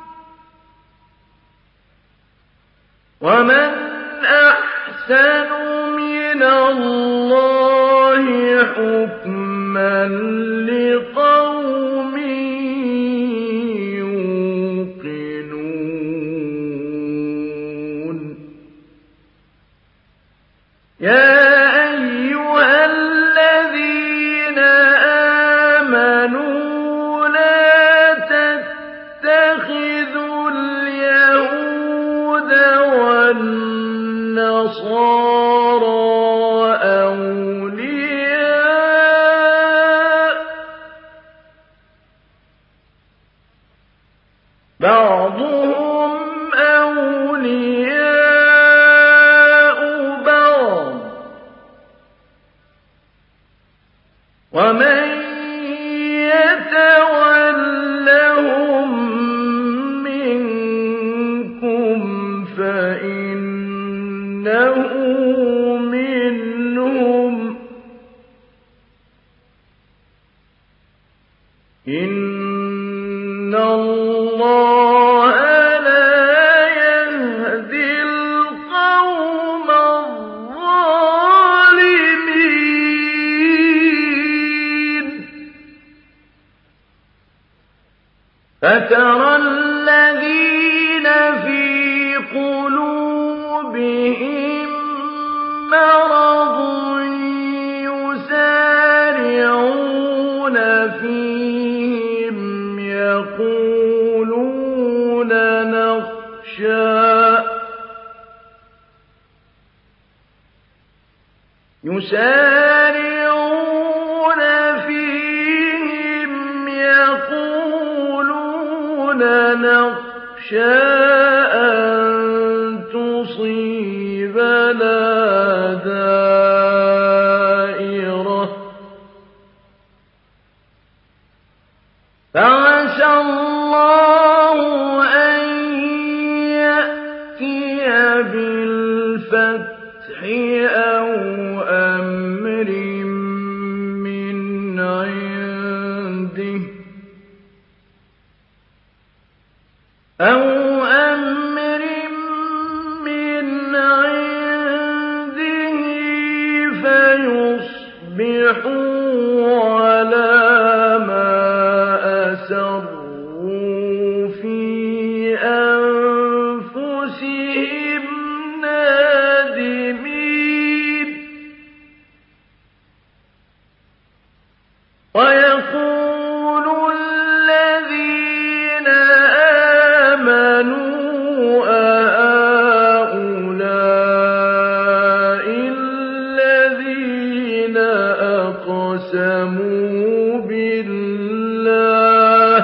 وَمَنْ أَحْسَنُ مِنَ اللَّهِ حُكْمًا لِّقَوْمٍ يُوقِنُونَ. يَا أَيُّهَا الَّذِينَ آمَنُوا لَا تَتَّخِذُوا الْيَهُودَ وَالنَّصَارَىٰ أَوْلِيَاءَ ۘ بَعْضُهُمْ أَوْلِيَاءُ بَعْضٍ ۚ وَمَن يَتَوَلَّهُم مِّنكُمْ فَإِنَّهُ مِنْهُمْ ۗ إِنَّ اللَّهَ لَا يَهْدِي الْقَوْمَ الظَّالِمِينَ. فَتَرَى الَّذِينَ فِي قُلُوبِهِم مَّرَضٌ يُسَارِعُونَ فِيهِمْ يَقُولُونَ نَخْشَىٰ أَن تُصِيبَنَا دَائِرَةٌ ۚ فَعَسَى اللَّهُ أَن يَأْتِيَ بِالْفَتْحِ أَوْ أَمْرٍ مِّنْ عِندِهِ فَيُصْبِحُوا عَلَىٰ مَا أَسَرُّوا فِي أَنفُسِهِمْ نَادِمِينَ. وَيَقُولُ الَّذِينَ آمَنُوا أَهَٰؤُلَاءِ الَّذِينَ أَقْسَمُوا بِاللَّهِ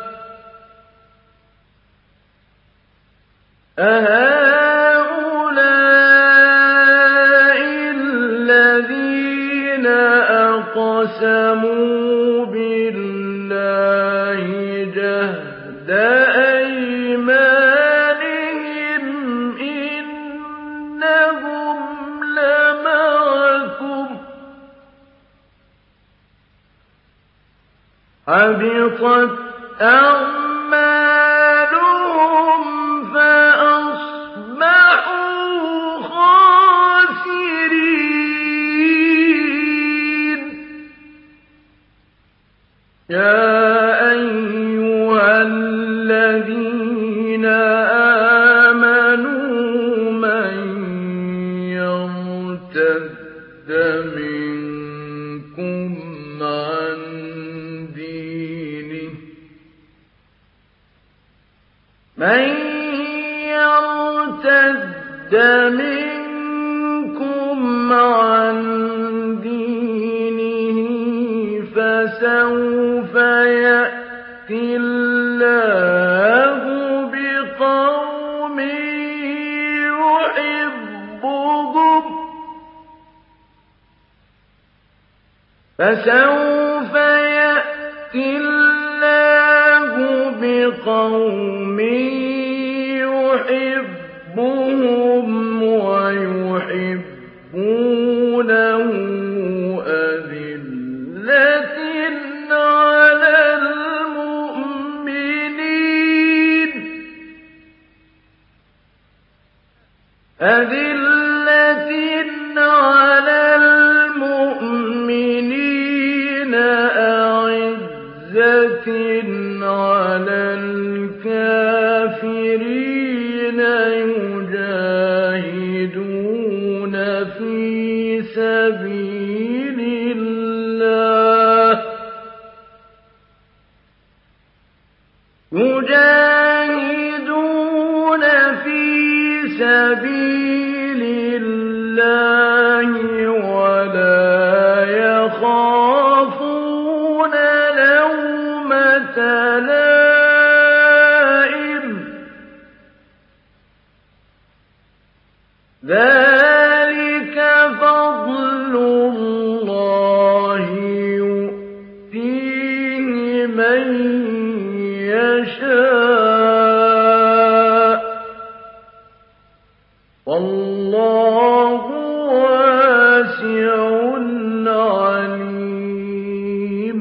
جَهْدَ أَيْمَانِهِمْ إِنَّهُمْ لَمَعَكُمْ ۚ حَبِطَتْ أَعْمَالُهُمْ فَأَصْبَحُوا خَاسِرِينَ. يَا أَيُّهَا الَّذِينَ آمَنُوا مَن يَرْتَدَّ مِنكُمْ عَن دِينِهِ فسوف يأتي الله بقوم يحبهم ويحبونه أذلة على المؤمنين أعزة على الكافرين يجاهدون في سبيل الله ولا يخافون لومة لائم ذلك فضل الله يؤتيه من يشاء والله واسع عليم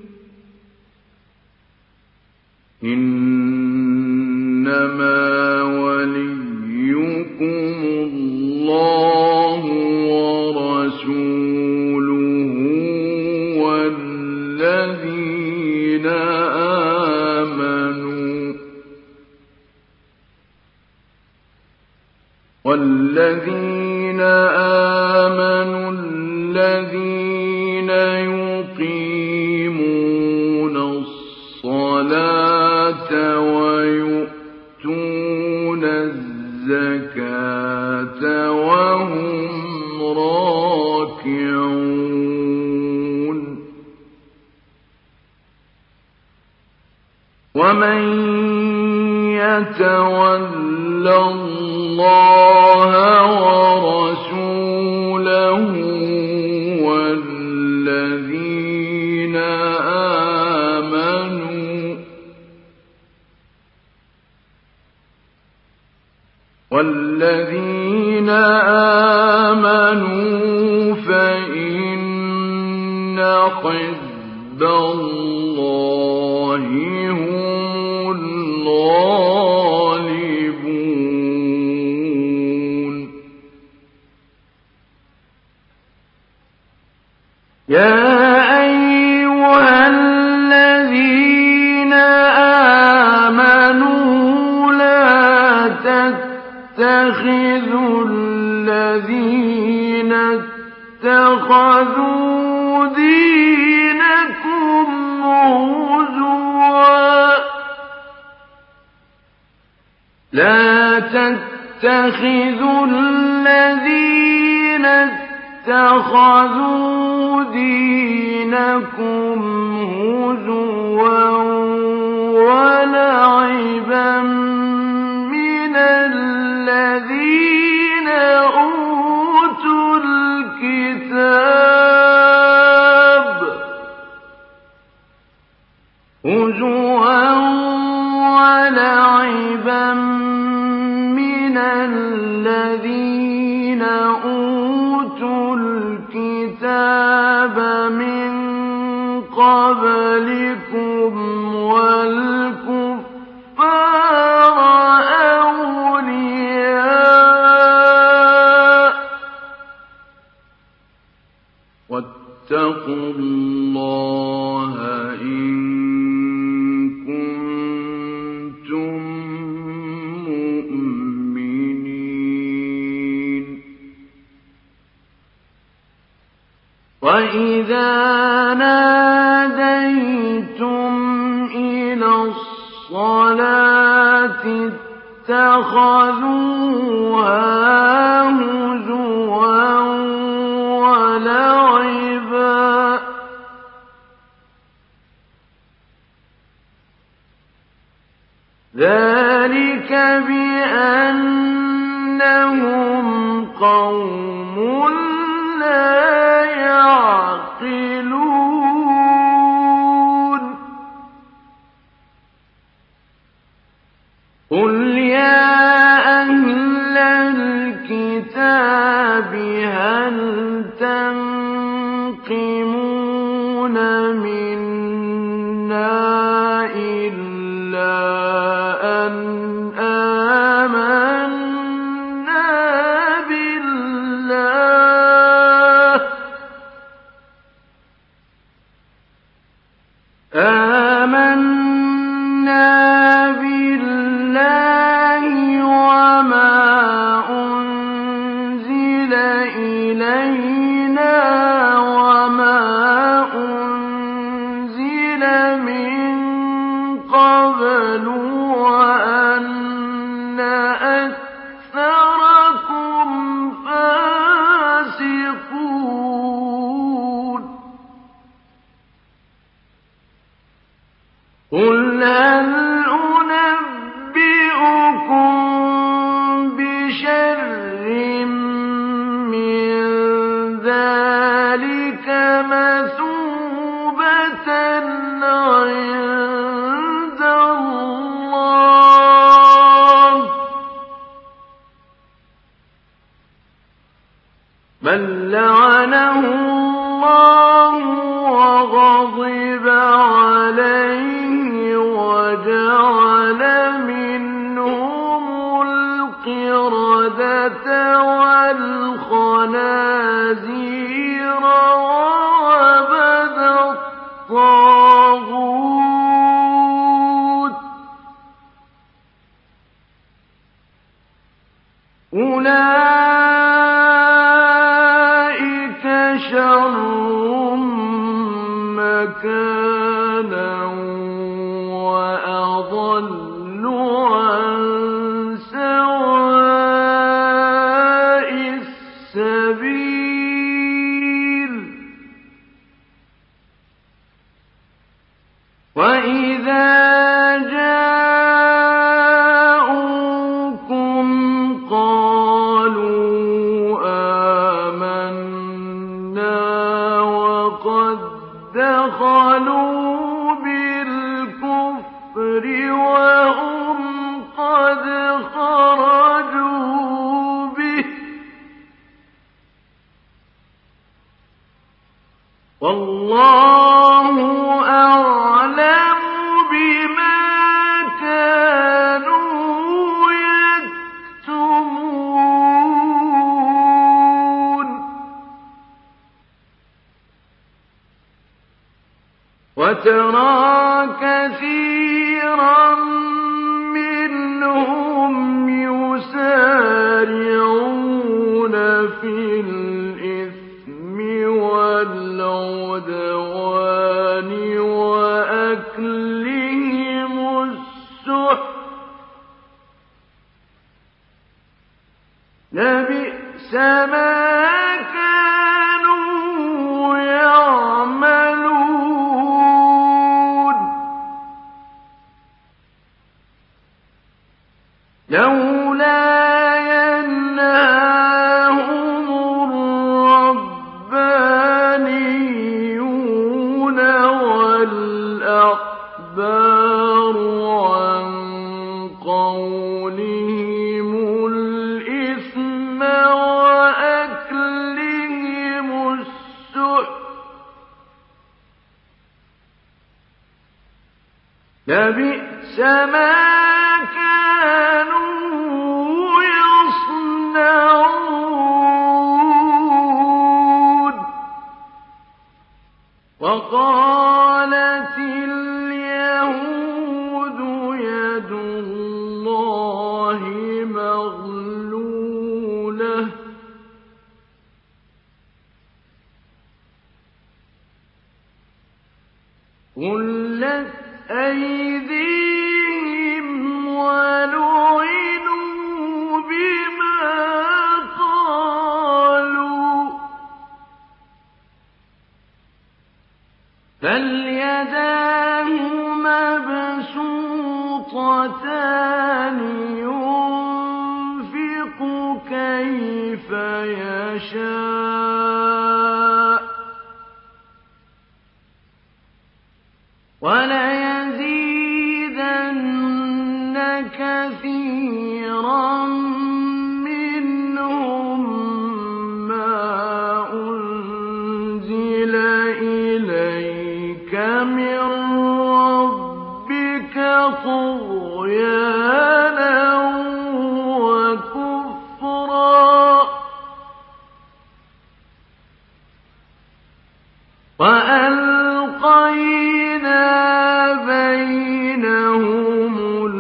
إنما وليكم الله ورسوله والذين آمنوا الذين يقيمون الصلاة ويؤتون الزكاة وهم راكعون ومن يتول الله ورسوله والذين آمنوا فإن حزب الله هم الغالبون يا أيها الذين آمنوا لا تتخذوا الذين اتخذوا دينكم هزوا لا تتخذوا الذين اتخذوا دينكم هزوا ولعبا من الذين أوتوا الكتاب هزوا ولعبا من الذين أوتوا الكتاب من قبلكم والكفار أولياء واتقوا الله إن كنتم مؤمنين وإذا ناديتم إلى الصلاة اتخذوها هزوا ولعبا ذلك بأنهم قوم لا يعقلون قل يا أهل الكتاب هل تنقمون منا إلا أن آمنا بالله وما أنزل إلينا وما أنزل من قبل وأن أكثركم فاسقون قل هل أنبئكم بشر من ذلك مثوبة عند الله من لعنه الله وغضب عليه وجعل منهم القردة والخنازير وعبد الطاغوت أولئك شر مكانا وأضل عن سواء السبيل وإذا جاءوكم قالوا آمنا وقد دخلوا بالكفر وهم قد خرجوا به والله أعلم بما كانوا يكتمون وترى كثيرا منهم يسارعون في الإثم والعدوان وأكلهم السحت لبئس ما كانوا يعملون لولا ينهاهم الربانيون والأحبار عن قولهم الإثم وأكلهم السحت لبئس ما كانوا يصنعون وقالت اليهود يد الله مغلولة غلت أيديهم ولعنوا بما قالوا بل يداه مبسوطتان مرتان ينفق كيف يشاء وليزيدن كثيرا منهم ما أنزل إليك من ربك طغيانا وكفرا وألقينا بينهم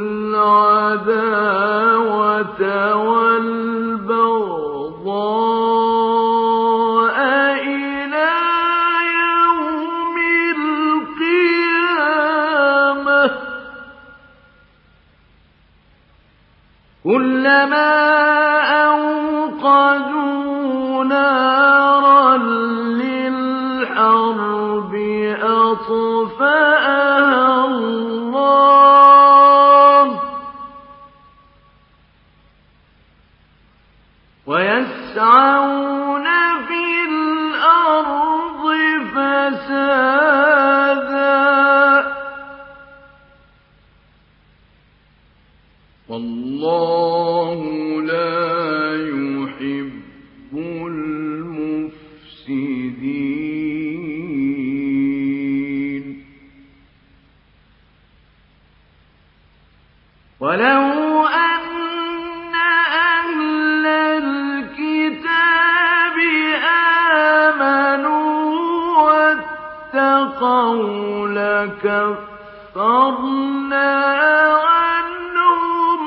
العداوة والبغضاء إلى يوم القيامة كلما أوقدوا نارا للحرب أطفأها الله ويسعون في الأرض فسادا والله لا يحب المفسدين ولو أن أهل الكتاب آمنوا واتقوا لكفرنا عنهم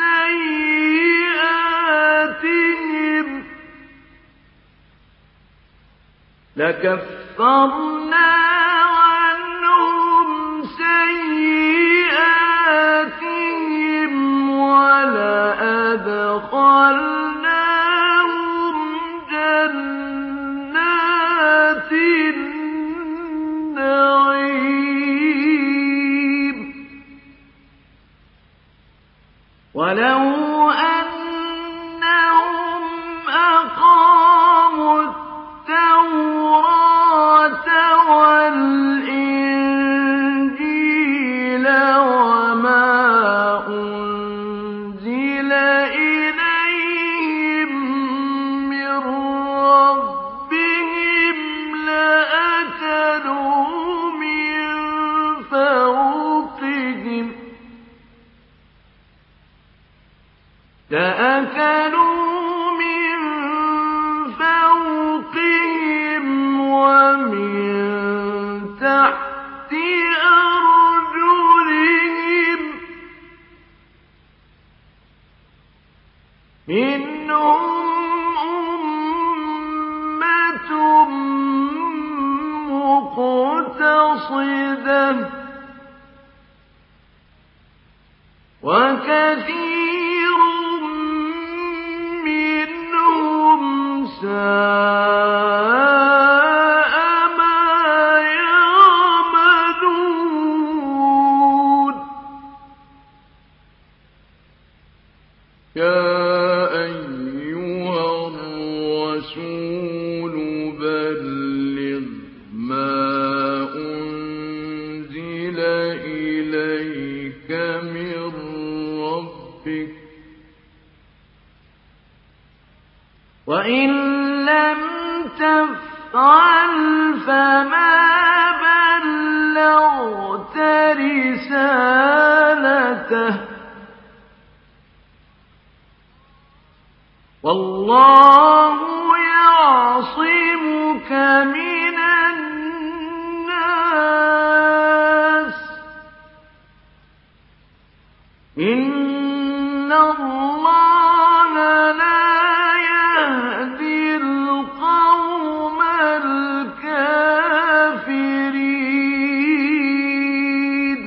سيئاتهم ولأدخلناهم جنات النعيم ولو أنهم أقاموا التوراة والإنجيل وما أنزل إليهم من ربهم لأكلوا من فوقهم ومن تحت أرجلهم منهم أمة مقتصدة وكثير منهم ساء ما يعملون يا أيها الرسول بلغ ما أنزل إليك من ربك وإن لم تفعل فما بلغت رسالته والله يعصمك من الناس إن الله لا يهدي القوم الكافرين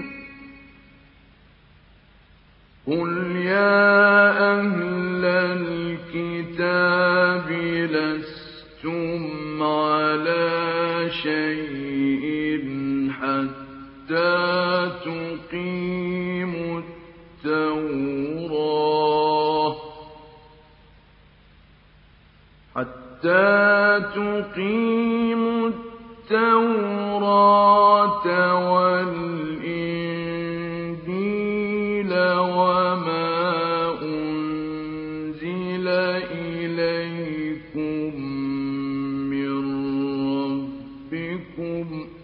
قل يا أهل الكتاب لستم على شيء حتى تقيموا تقيموا التوراة والإنجيل وما أنزل إليكم من ربكم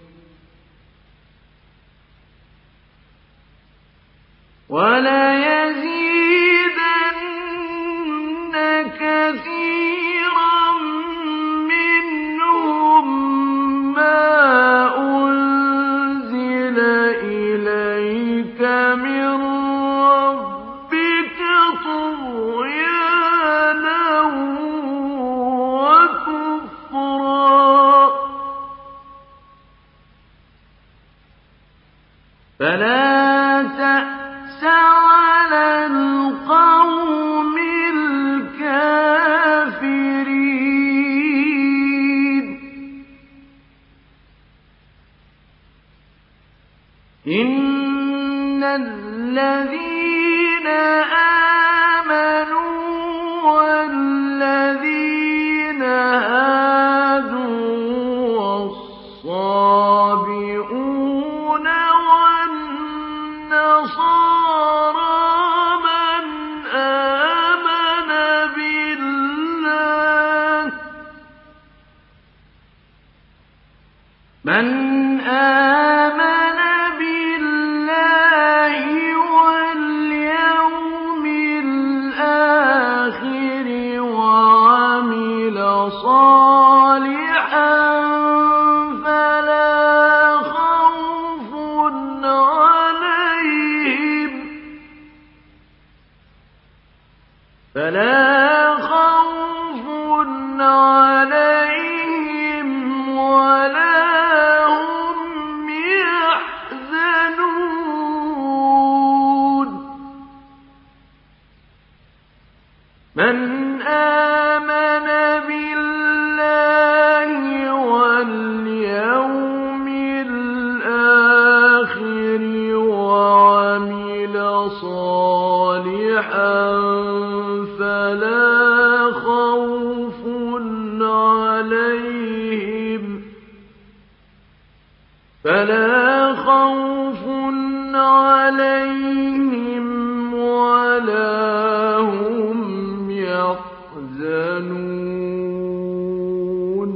وليزيدن كثيرا منهم ما أنزل إليك من ربك طغيانا وكفرا فلا تأس على القوم الكافرين إن الذين آمنوا والذين هادوا والصابئون والنصارى من آمن بالله واليوم الآخر وعمل صالحا فلا خوف عليهم ولا هم يحزنون من آمن بالله واليوم الآخر وعمل صالحا فلا خوف عليهم ولا هم يحزنون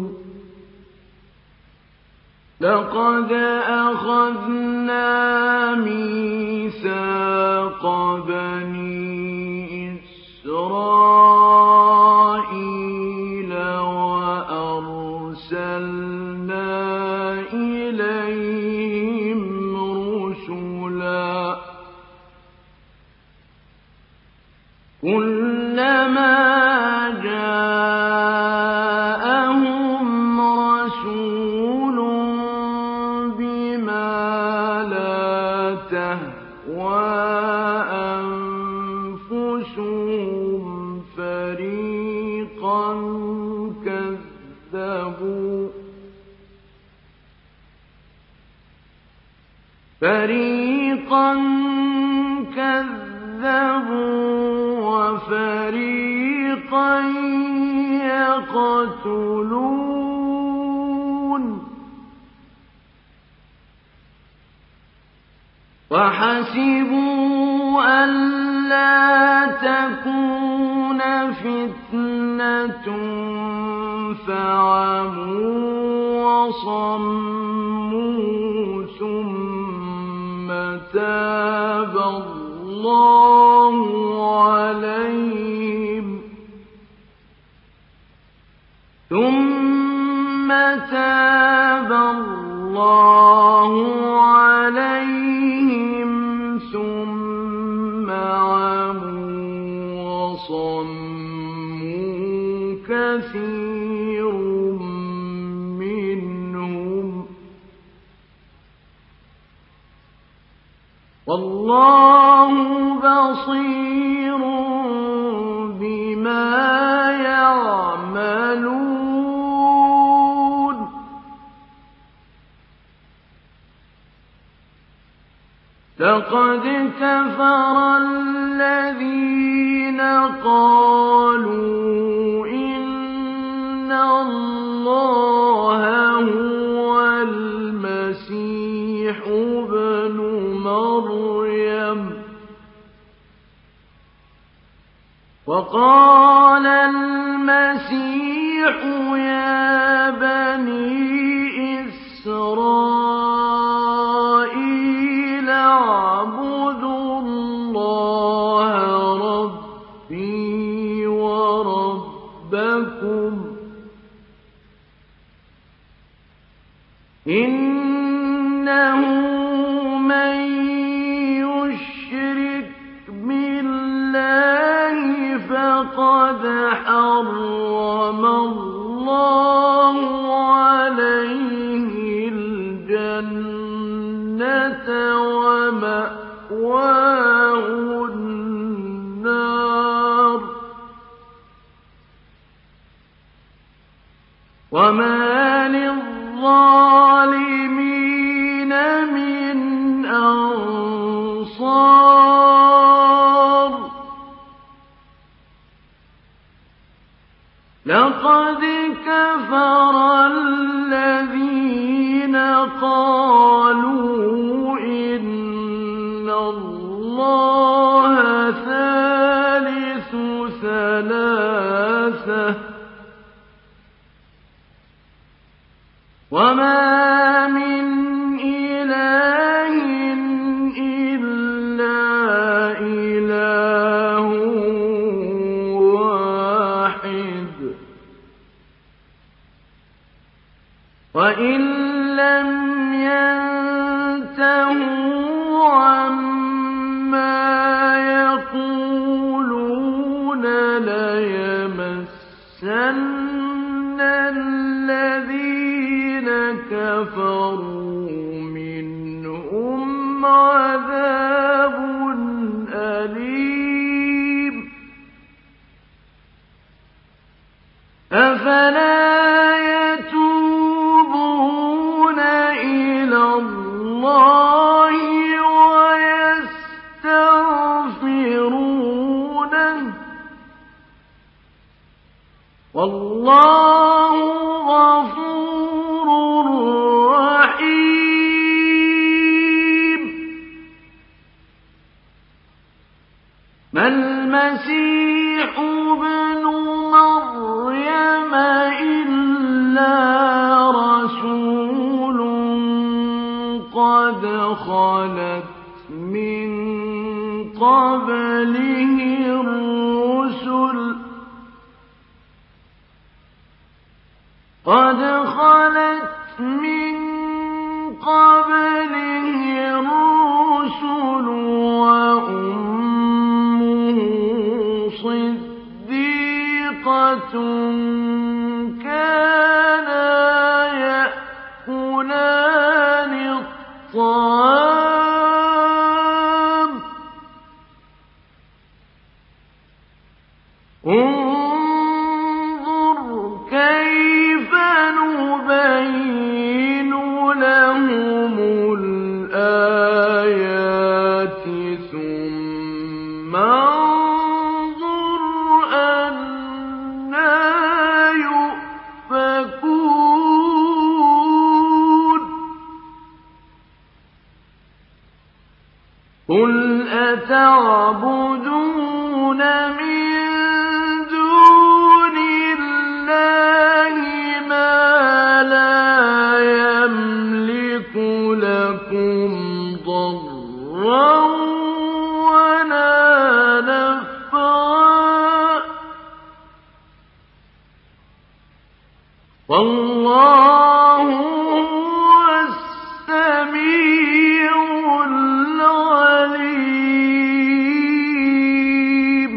لقد أخذنا ميثاق بني إسرائيل وأرسلنا إليهم رسلا كلما جاءهم رسول بما لا تهوى أنفسهم فريقا كذبوا وفريقا يقتلون وحسبوا ألا تكون فتنة فعموا وصموا ثم تاب الله عليهم ثم عموا وصموا كثير منهم والله بصير بما يعملون لقد كفر الذين قالوا إن اللَّهَ هُوَ الْمَسِيحُ ابْنُ مَرْيَمَ وَقَالَ الْمَسِيحُ يَا بَنِي إِسْرَائِيلَ اعْبُدُوا اللَّهَ رَبِّي وَرَبَّكُمْ إِنَّهُ مَن يُشْرِكْ بِاللَّهِ فَقَدْ حَرَّمَ اللَّهُ عَلَيْهِ الْجَنَّةَ وَمَأْوَاهُ النَّارُ وَمَا لِلظَّالِمِينَ مِنْ أَنصَارٍ لَقَدْ كَفَرَ الَّذِينَ قَالُوا إِنَّ اللَّهَ ثَالِثُ ثَلَاثَةٍ وَمَا مِنْ إِلَٰهٍ إِلَّا إِلَٰهٌ وَاحِدٌ وَإِن لَّمْ يَنتَهُوا عَمَّا يَقُولُونَ لَيَمَسَّنَّ الَّذِينَ كَفَرُوا مِنْهُمْ عَذَابٌ أَلِيمٌ أَفَلَا يَتُوبُونَ إِلَى اللَّهِ وَيَسْتَغْفِرُونَهُ وَاللَّهُ غَفُورٌ رَّحِيمٌ مَا الْمَسِيحُ ابْنُ مَرْيَمَ إِلَّا رَسُولٌ قَدْ خَلَتْ مِن قَبْلِهِ الرُّسُلُ وَأُمُّهُ صِدِّيقَةٌ كَانَا يَأْكُلَانِ الطَّعَامَ انظُرْ كَيْفَ نُبَيِّنُ لَهُمُ الْآيَاتِ ثُمَّ انظُرْ أَنَّىٰ يُؤْفَكُونَ قُلْ أَتَعْبُدُونَ مِن دُونِ اللَّهِ مَا لَا يَمْلِكُ لَكُمْ ضَرًّا وَلَا نَفْعًا وَاللَّهُ هُوَ السَّمِيعُ الْعَلِيمُ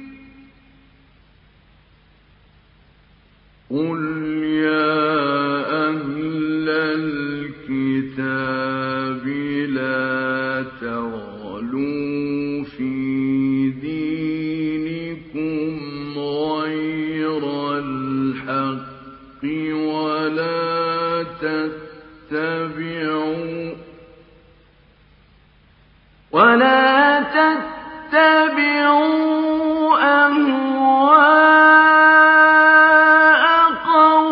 قُلْ يَا أَهْلَ الْكِتَابِ لَا تَغْلُوا فِي دِينِكُمْ غَيْرَ الْحَقِّ وَلَا تَتَّبِعُوا أَهْوَاءَ قَوْمٍ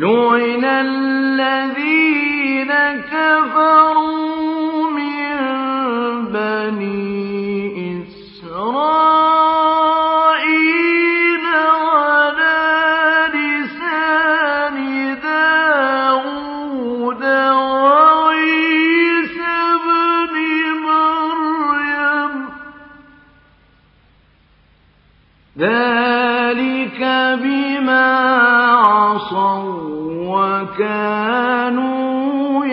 لعن الذين كفروا من بني إسرائيل على لسان داود وعيسى ابن مريم ذلك بما عصوا وكانوا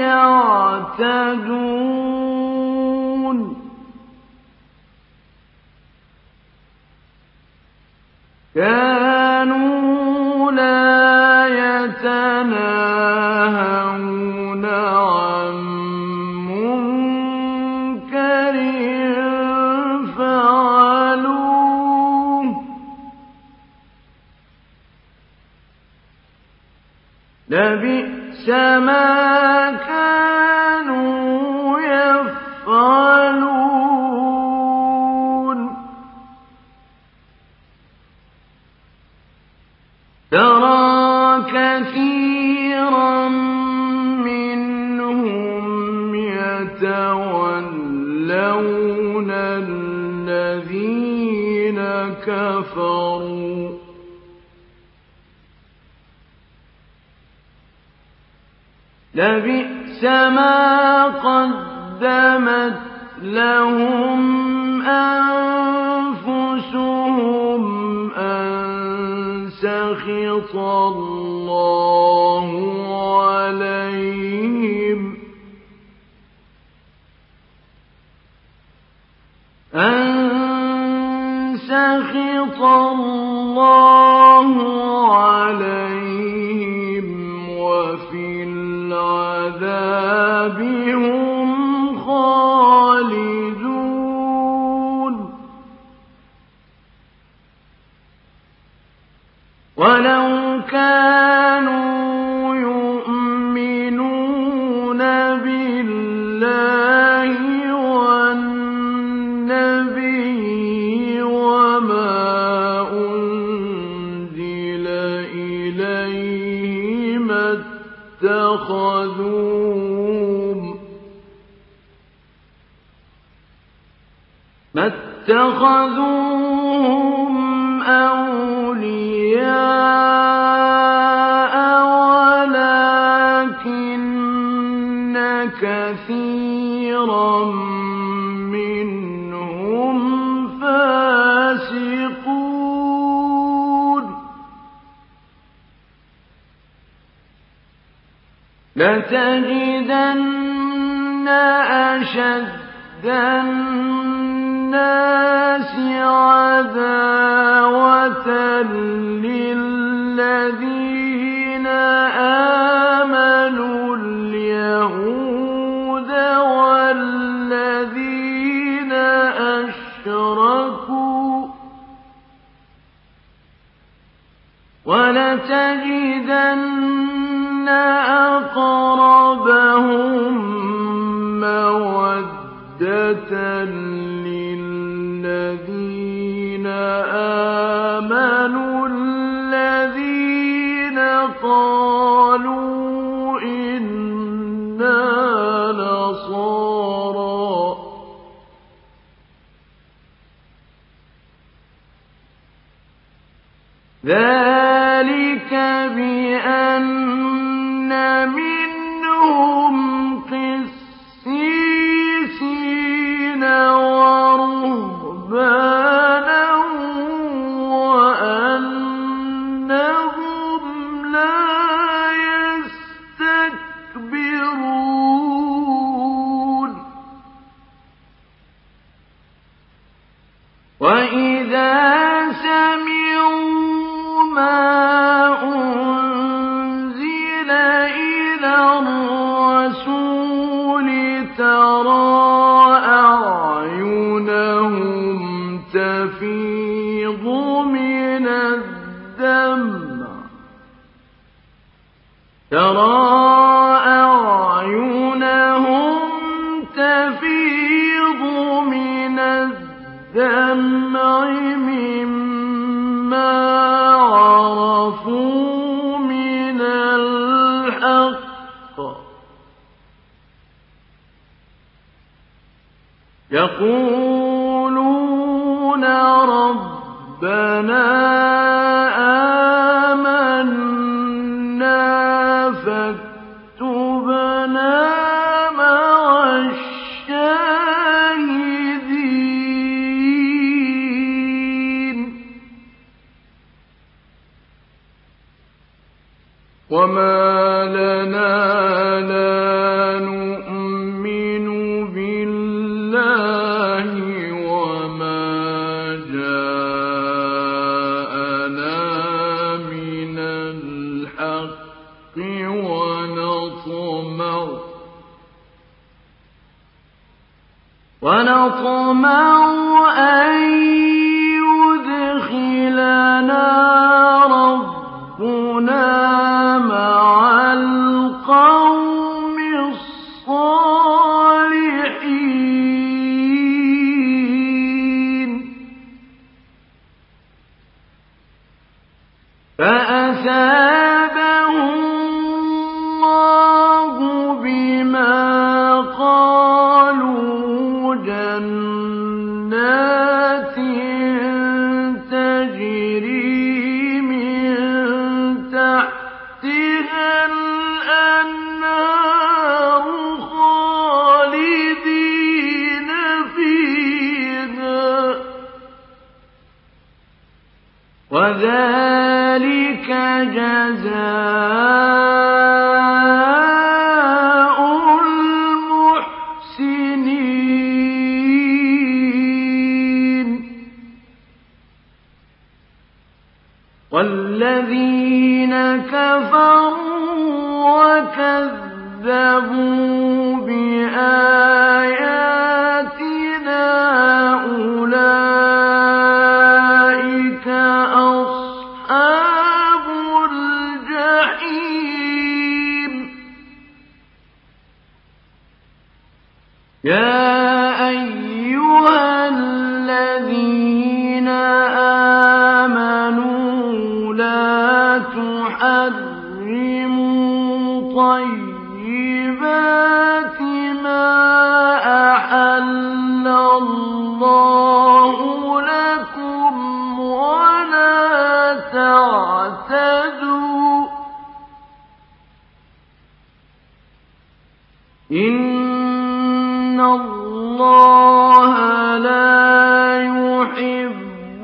يعتدون كانوا لا يتناهون عن منكر فعلوه لبئس ما كانوا يفعلون ترى كثيرا منهم يتولون الذين كفروا لبئس ما قدمت لهم أنفسهم أن سخط الله عليهم وفي العذاب هم خالدون ولو كانوا يؤمنون بالله والنبي وما أنزل إليه ما اتخذوهم أولياء ولكن كثيرا منهم فاسقون لتجدن أشد الناس عداوة للذين آمنوا اليهود والذين أشركوا ولتجدن أقربهم مودة للذين آمنوا الذين قالوا إنا نصارى ذلك بأن منهم قسيسين ورهبانا وأنهم لا يستكبرون وإذا سمعوا ما أنزل إلى الرسول ترى أعينهم تفيض من الدمع مما عرفوا من يقولون ربنا آمنا فاكتبنا مع الشاهدين وما لنا لا نؤمن بالله وما جاءنا من الحق ونطمع أن يدخلنا ربنا مع القوم الصالحين فأثابهم الله بما قالوا جنات تجري من تحتها الأنهار خالدين فيها وذلك جزاء المحسنين والذين كفروا وكذبوا بآياتنا أولئك أصحاب الجحيم يا أيها الذين آمنوا لا تحرموا طيبات ما أحل الله لكم ولا تعتدوا إن الله لا يحب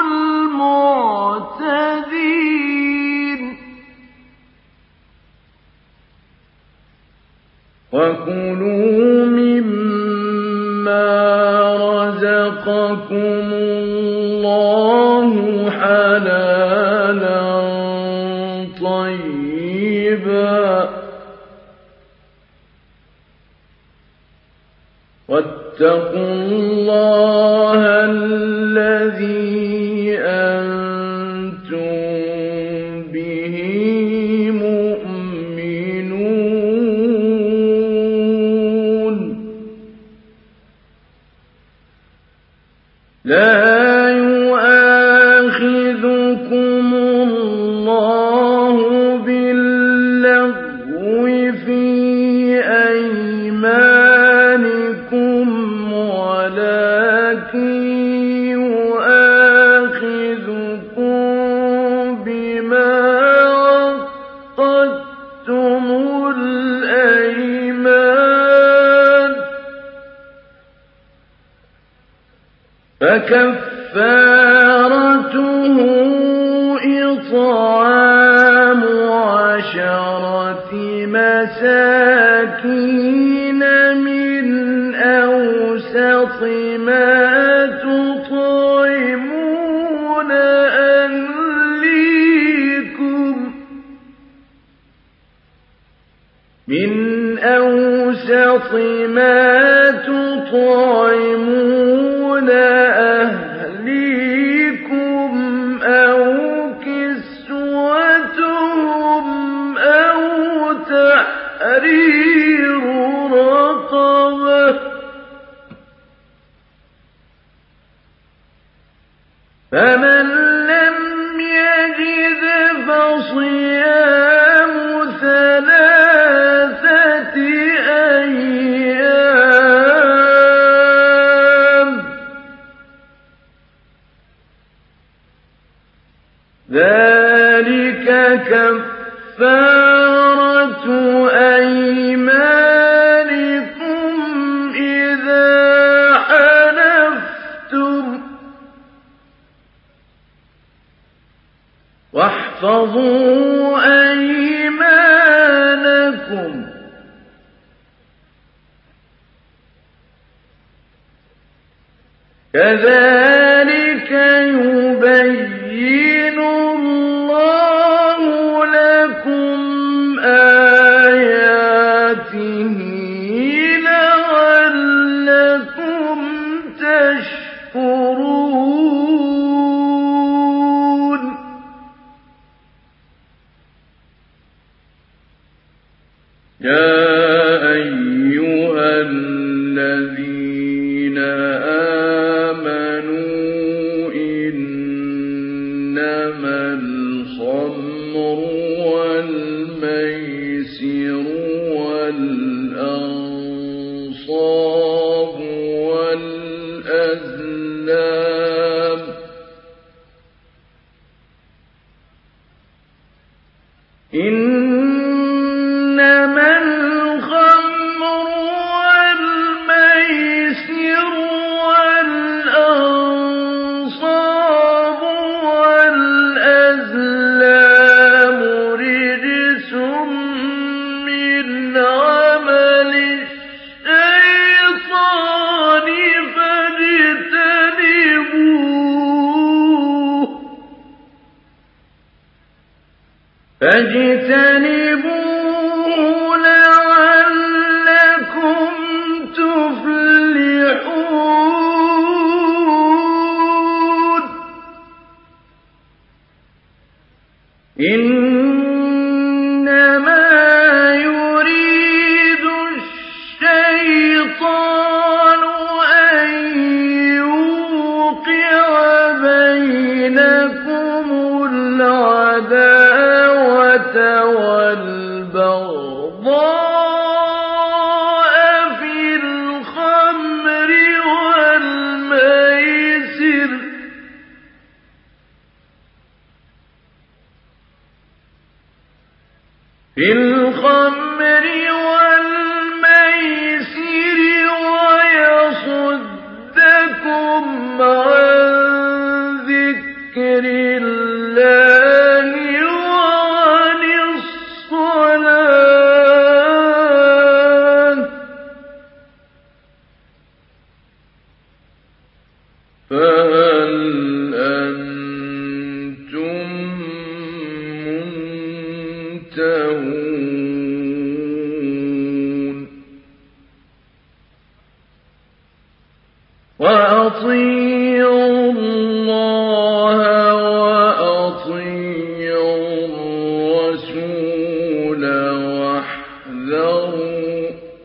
المعتدين وكلوا مما رزقكم الله حلالا طيبا واتقوا الله الذي أنتم به مؤمنون لا يؤاخذكم الله باللغو في أيمانكم ولكن يؤاخذكم بما عقدتم الأيمان فكفارته إطعام 10 مساكين من أوسط ما تطعمون أهليكم أو كسوتهم أو تحرير رقبة فمن لم يجد فصيام 3 أيام ذلك كفارة أيمانكم إذا حلفتم واحفظوا أيمانكم كذلك يبين الله لكم آياته لعلكم تشكرون يا أيها الذين آمنوا إنما الخمر والميسر والأنصاب والأزلام إنما الخمر والميسر والأنصاب والأزلام رجس من عمل الشيطان فاجتنبوه لعلكم تفلحون إنما يريد الشيطان أن يوقع بينكم العداوة والبغضاء في الخمر والميسر ويصدكم عن ذكر الله وعن الصلاة فهل أنتم منتهون وأطيعوا الله وأطيعوا الرسول واحذروا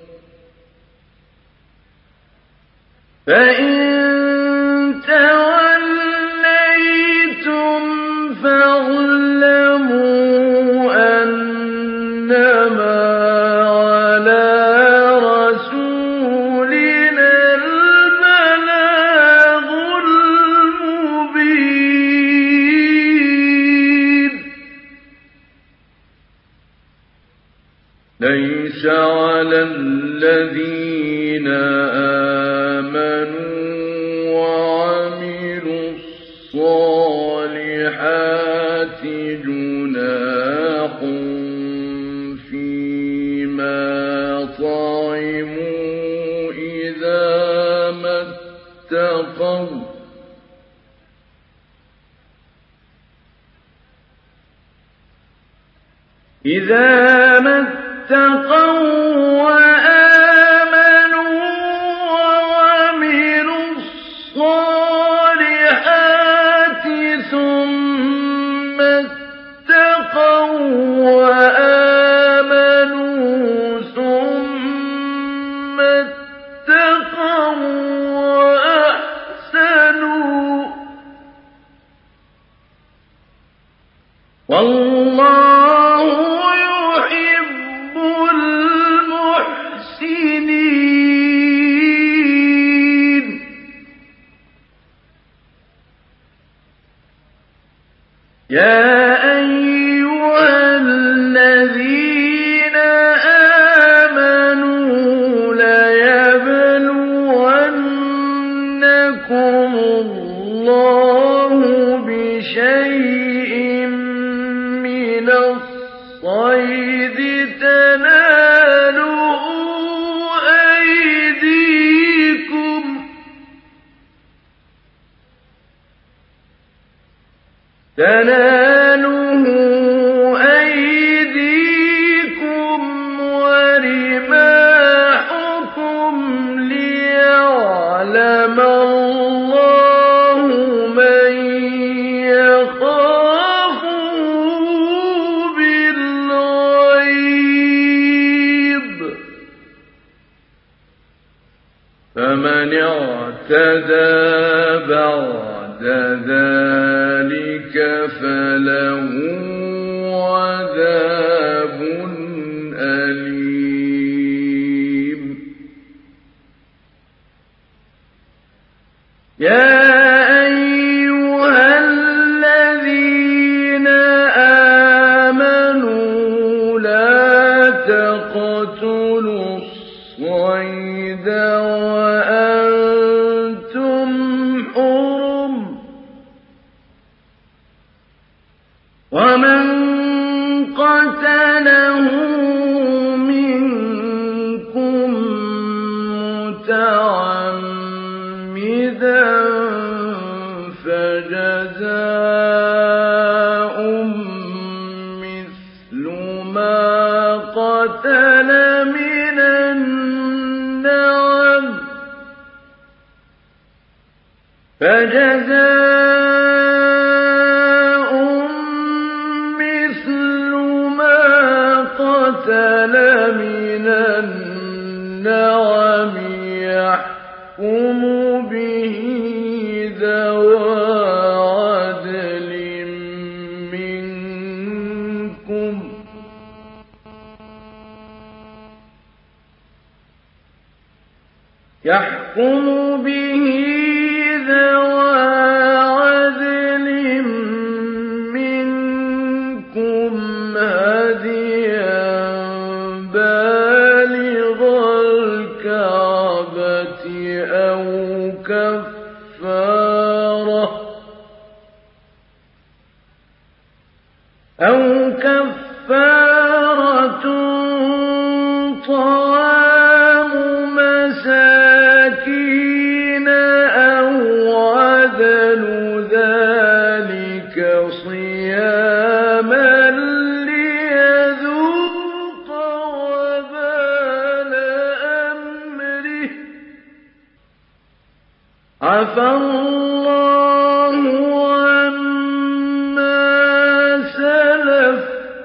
فإن توليتم فاعلموا أنما على رسولنا البلاغ المبين ليس على الذين آمنوا وعملوا الصالحات جناح فيما طعموا إذا ما اتقوا وآمنوا وعملوا الصالحات ثم اتقوا وآمنوا ثم اتقوا وأحسنوا والله يحب المحسنين يا أيها الذين آمنوا ليبلونكم الله بشيء من الصيد تناله أيديكم ورماحكم ليعلم الله من يخافه بالغيب فمن اعتدى بعد ذلك فله عذاب أليم يا أيها الذين آمنوا لا تقتلوا الصيد وأنتم حرم ومن قتله منكم متعمدا فجزاء مثل ما قتل من النعم يحكم به ذوى عدل منكم هديا بالغ الكعبة أو كفارة طعام مساكين أو عدل ذلك صياما ليذوق وبال أمره عفى الله عما سلف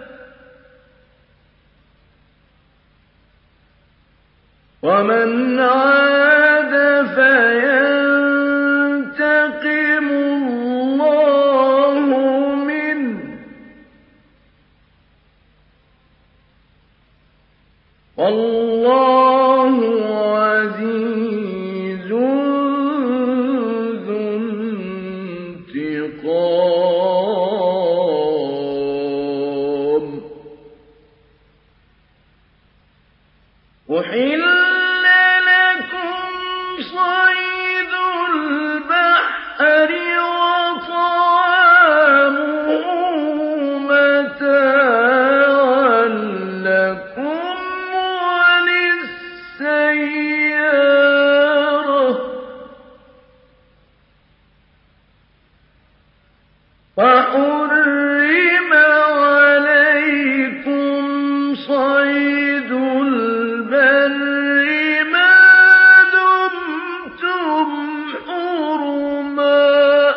ومن عاد فينتقم الله منه والله عزيز ذو انتقام أحل لكم صيد البحر وطعامه متاعا لكم وللسيارة وحرم عليكم صيد البر ما دمتم حرما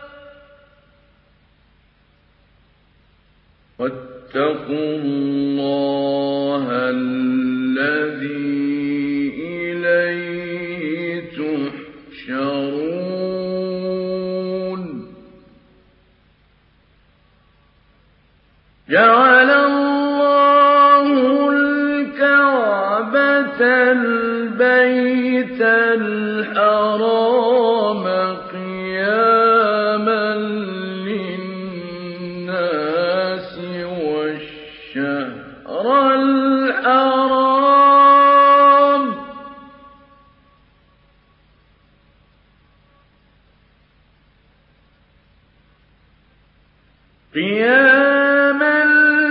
واتقوا الله الذي إليه تحشرون جعل الله الكعبة البيت الحرام قياما قياما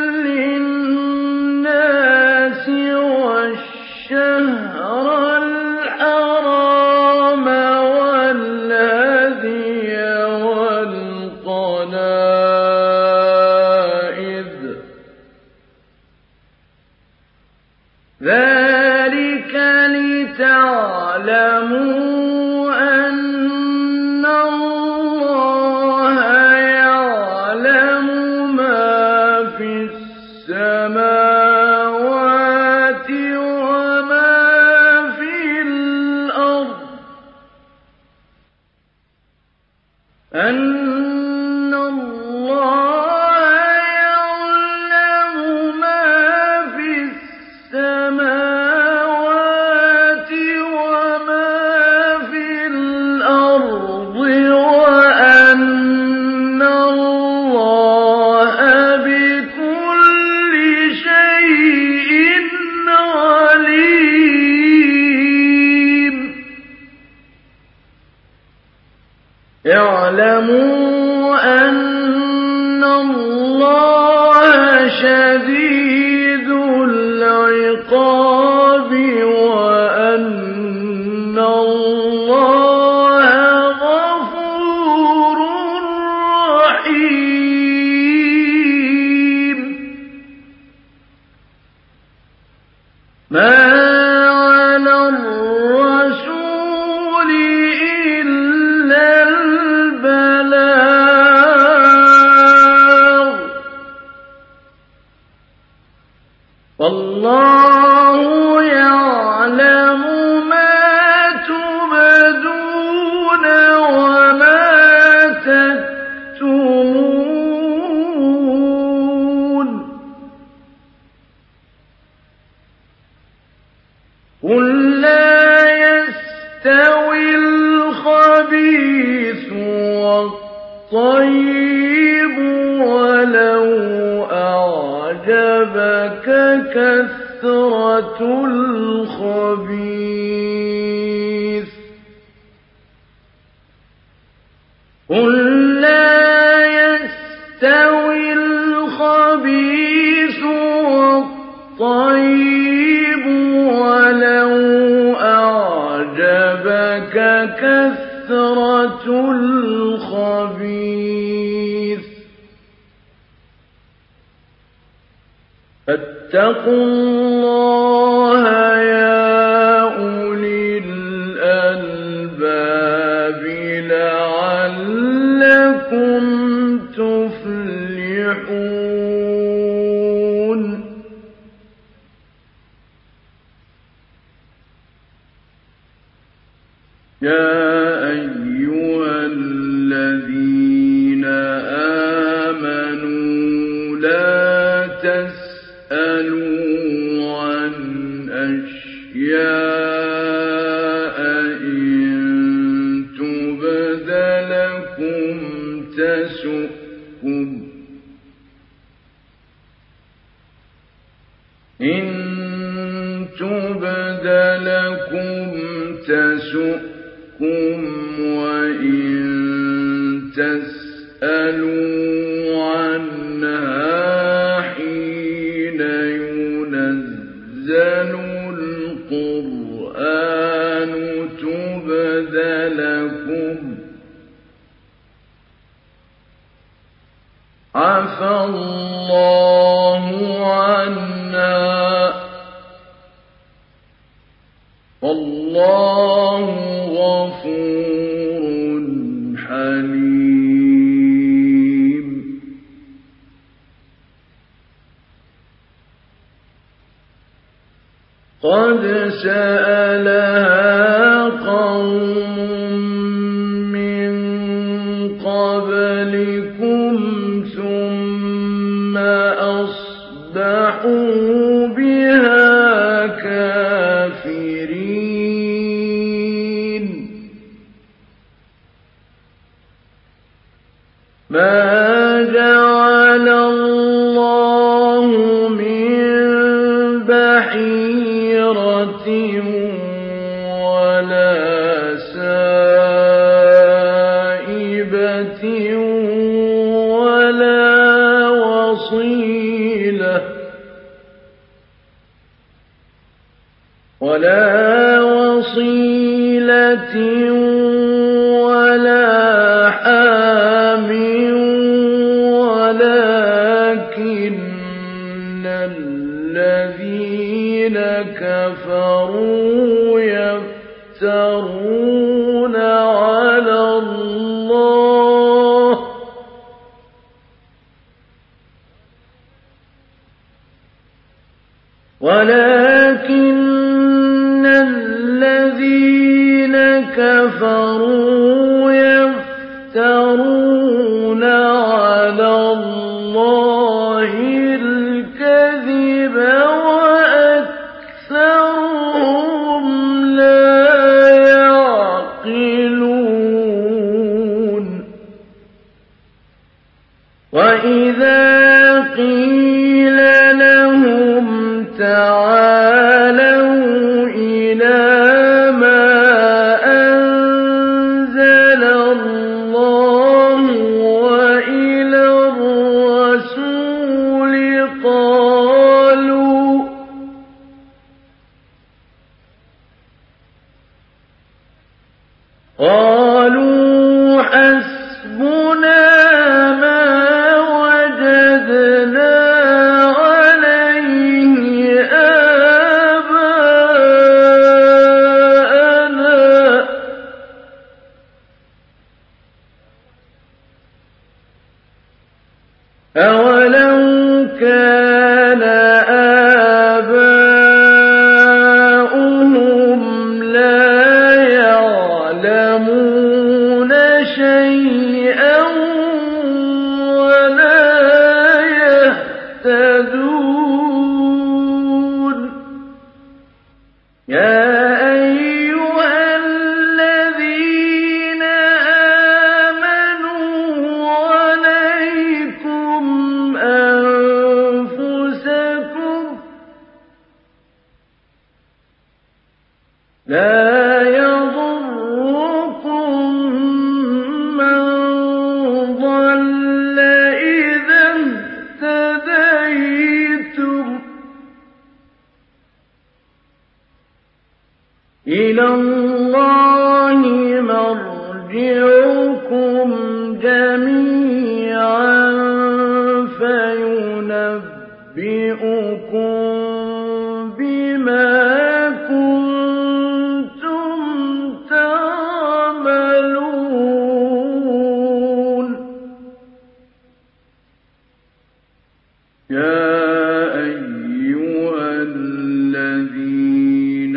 للناس والشهر الحرام والهدي والقلائد ذلك لتعلموا أن الله يعلم ما في السماوات وما في الأرض أن الله يعلم ما في السماوات وما في الأرض وأن الله بكل شيء عليم اعلموا أن الله شديد العقاب وأن الله غفور رحيم ما على الرسول إلا البلاغ والله يعلم ما تبدون وما تكتمون قل لا يستوي الخبيث والطيب ولو أعجبك كثرة الخبيث قل لا يستوي الخبيث والطيب ولو أعجبك كثرة الخبيث فاتقوا الله يا أولي الألباب لعلكم تفلحون يا أيها الذين آمنوا لا تسألوا عن أشياء إن تبد لكم تسؤكم إن تبد لكم تسؤكم وإن تسألوا عنها حين ينزل القرآن تبد لكم عفى الله عنا والله غفور حليم قد سألها قوم من قبلكم ثم أصبحوا بها كافرين ما جعل الله من بحيرة ولا سائبة وصيلة ولا حام ولكن الذين كفروا يفترون على الله الكذب وأكثرهم لا يعقلون وإذا قيل لهم تعالوا إلى ما أنزل الله وإلى الرسول قالوا حسبنا ما وجدنا عليه آباءنا أولو كان آباؤهم لا يعلمون شيئا ولا يهتدون يا أيها الذين آمنوا عليكم أنفسكم لا يضركم من ضل إذا اهتديتم إلى الله مرجعكم جميعا فينبئكم بما كنتم تعملون يا أيها الذين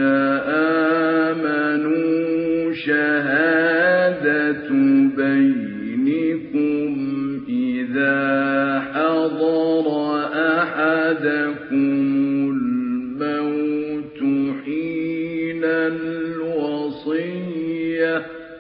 آمنوا شهادة بينكم إذا حضر أحدكم الموت حين الوصية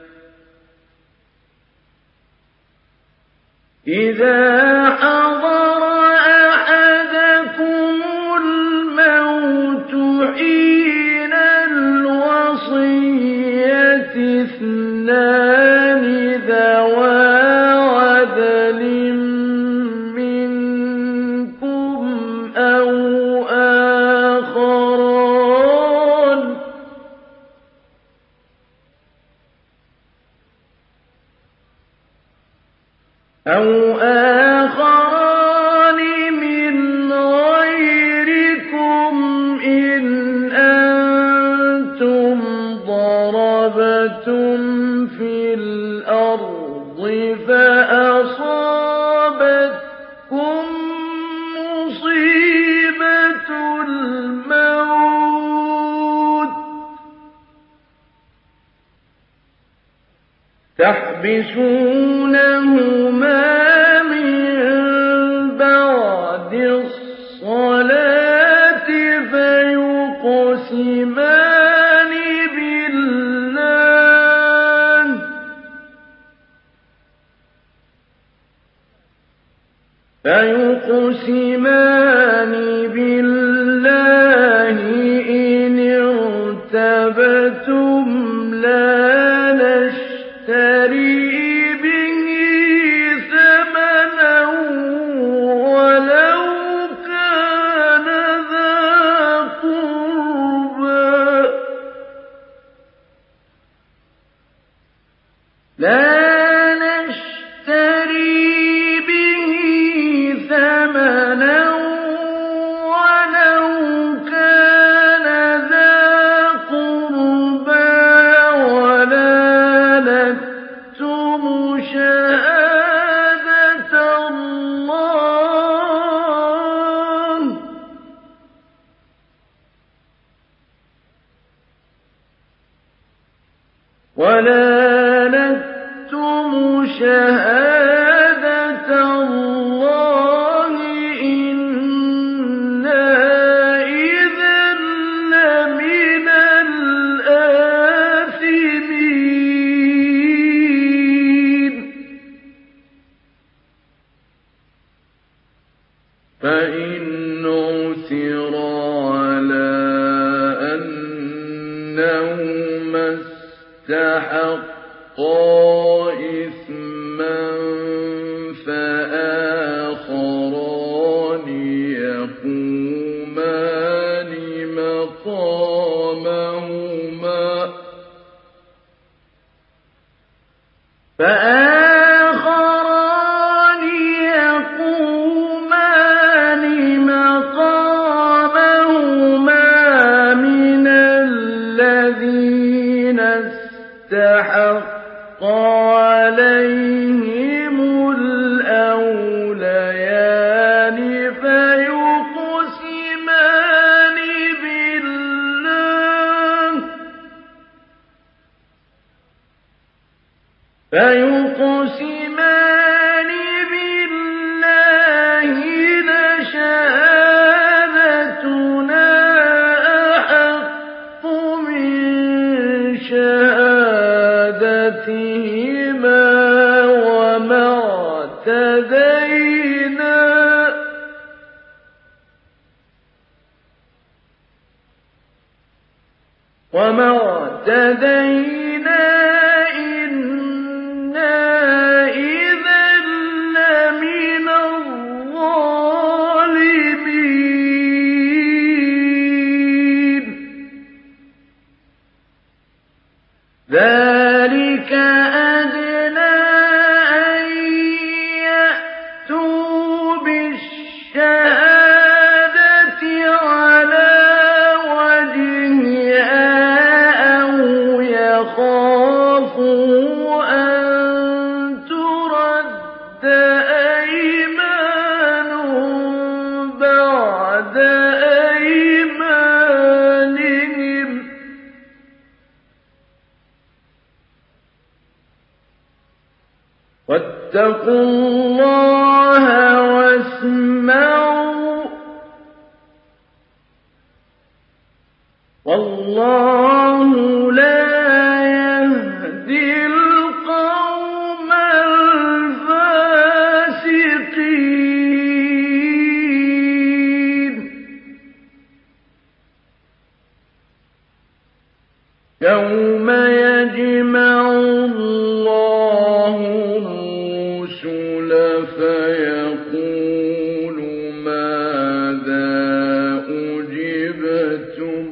اثنان ذوى عدل منكم أو آخران من غيركم إن أنتم ضربتم في الأرض فأصابتكم مصيبة الموت تحبسونهما من بعد الصلاة فيقسمان بالله إن ارتبتم لا نشتري به ثمنا ولا ولا نكتم شهادة الله إنا إذا لمن الآثمين فإن عثر على أنهما استحقا إثما فآخران يقومان مقامهما من الذين استحق عليهم الأوليان فيقسمان بالله لشهادتنا أحق من شهادتهما وما اعتدينا إنا إذا لمن الظالمين ذلك أدنى أن يأتوا بالشهادة على وجهها أو يخافوا أن ترد أيمان بعد أيمانهم واتقوا الله واسمعوا والله لا يهدي القوم الفاسقين يوم يجمع الله الرسل فيقول ماذا أجبتم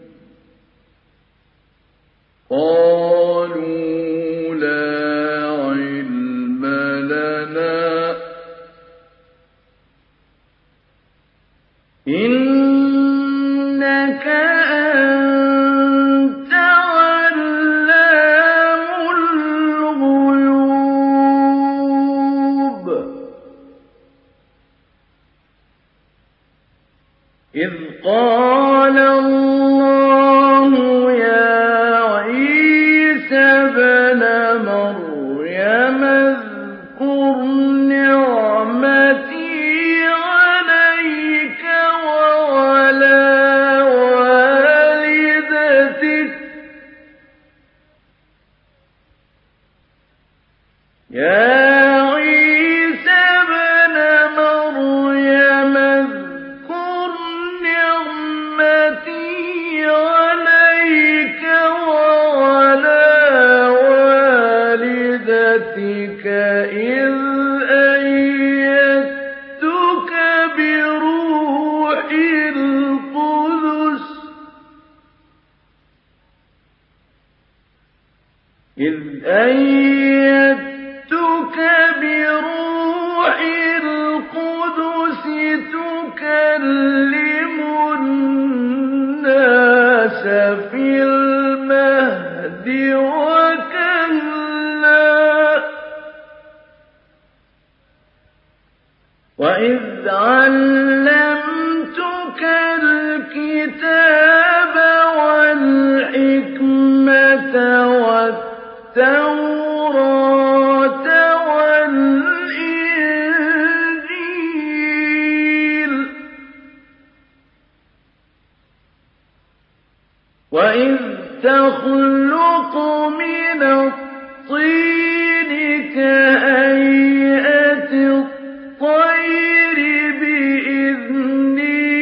قالوا لا علم لنا إنك أنت علام الغيوب إذ قال الله يا عيسى ابن مريم اذكر نعمتي عليك وعلى والدتك يا عيسى ابن مريم اذكر نعمتي عليك وعلى والدتك إذ أيدتك بروح القدس تكلم الناس في المهد وكهلا وإذ علمتك الكتاب والحكمة التوراة والإنجيل وإذ تخلق من الطين كهيئة الطير بإذني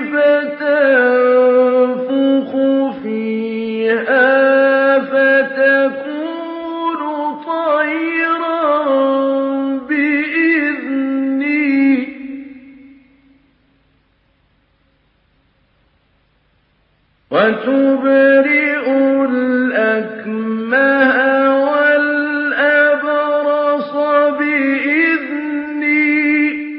فتنفخ فيها فتكون طيرا بإذني وتبرئ الأكمه والأبرص بإذني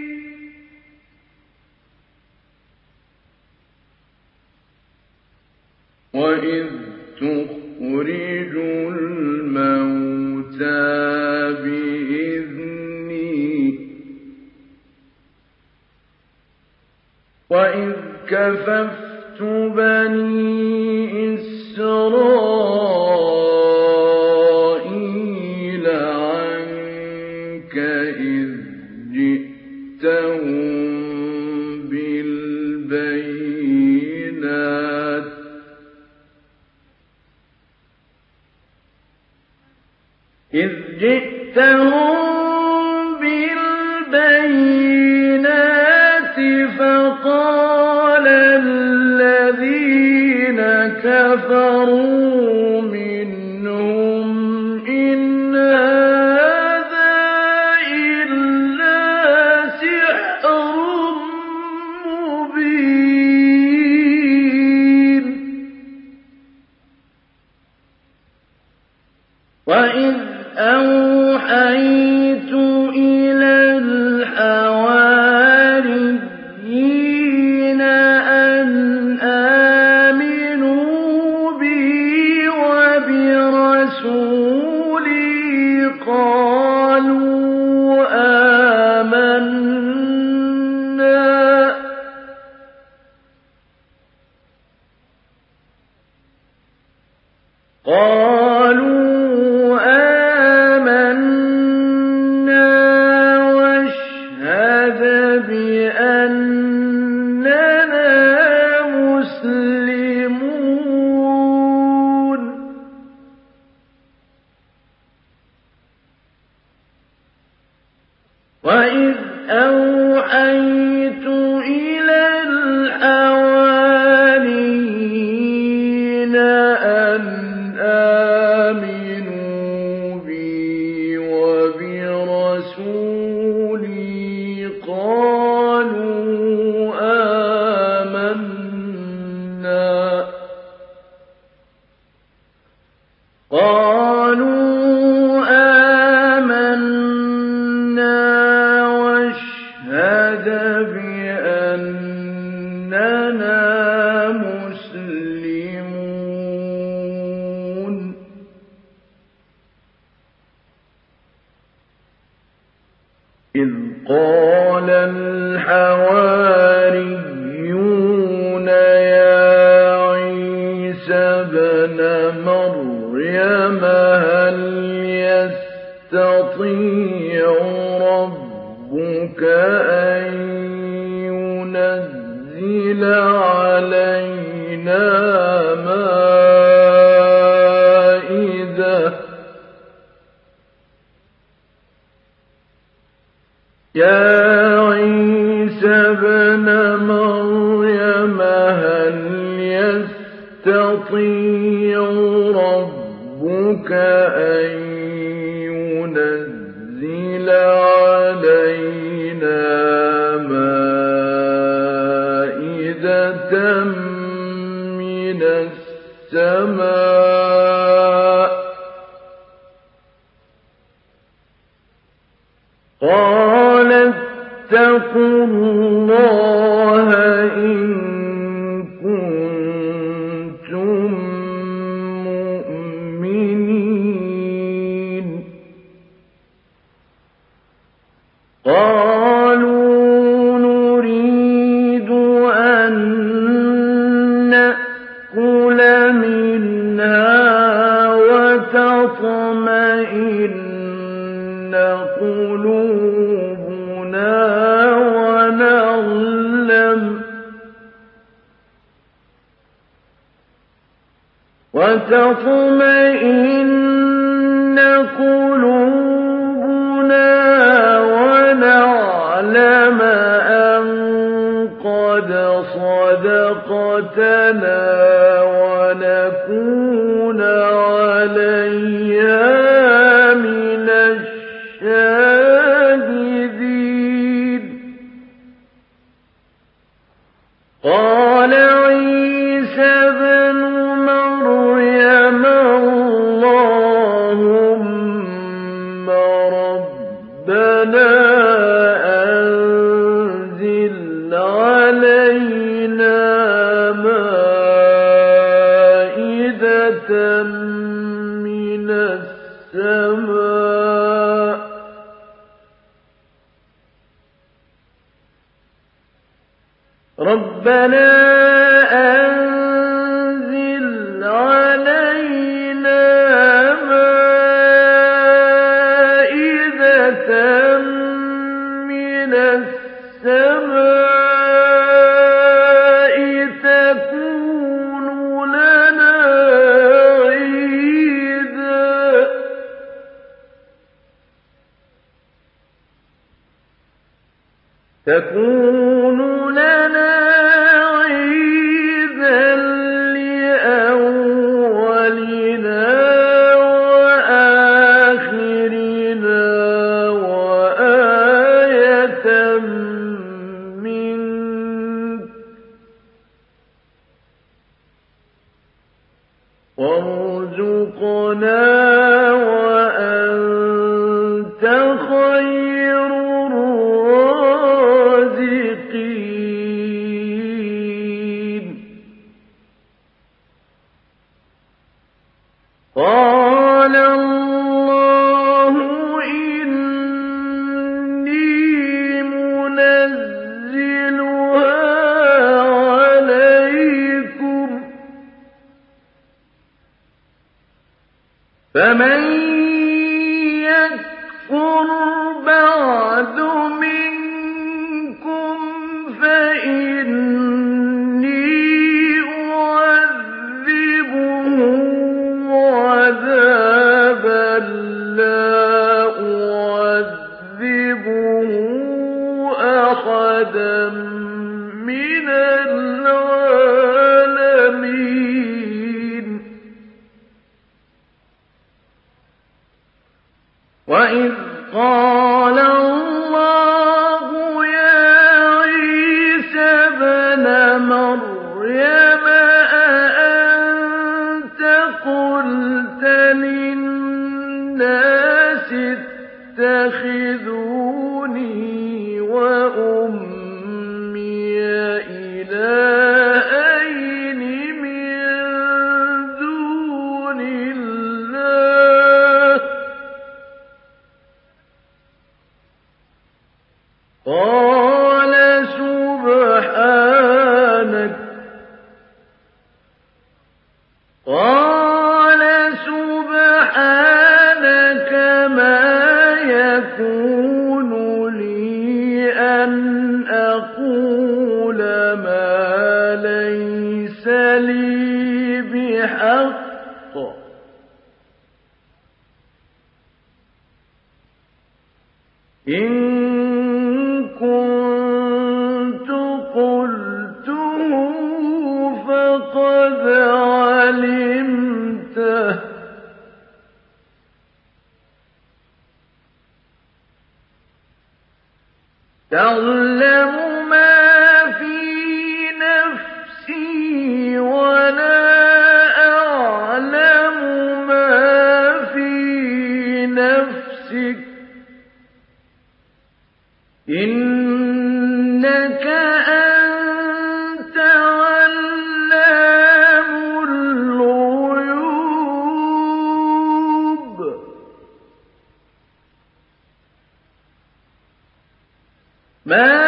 وإذ تخرج الموتى بإذني وإذ كففت بني إسرائيل عنك إذ جئتهم بالبينات فقال الذين كفروا منهم إن هذا إلا سحر مبين وإذ أوحيت إلى الحواريين أن آمنوا بي وبرسولي قالوا آمنا واشهد بأننا مسلمون وإذ أوحيت إلى الحواريين أن آمنوا بي وبرسولي قالوا آمنا واشهد بأننا مسلمون إذ قال الحواريون يا عيسى ابن مريم هل يستطيع ربك أن ينزل علينا مائدة يا عيسى ابن مريم هل يستطيع ربك أن ينزل علينا مائدة من السماء قال اتقوا الله إن كنتم مؤمنين قالوا نريد أن نأكل منها وتطمئن قلوبنا ونعلم أن قد صدقتنا ونكون عليها من الشاهدين. قال عيسى ابن مريم اللهم ربنا أنزل علينا مائدة من السماء ربنا أنزل علينا مائدة من السماء تكون لنا عيدا لأولنا وآخرنا وآية منك وارزقنا وأنت خير الرازقين. قال الله إني منزلها عليكم فمن يكفر بعد منكم فإني أعذبه عذابا لا أعذبه أحدا من العالمين. وإذ قال الله يا عيسى ابن مريم أأنت قلت للناس اتخذوني وأمي إلهين من دون الله قال سبحانك ما يكون لي أن أقول ما ليس لي بحق إن كنت قلته فقد علمته تعلم ما في نفسي ولا أعلم ما في نفسك إنك أنت علام الغيوب. ما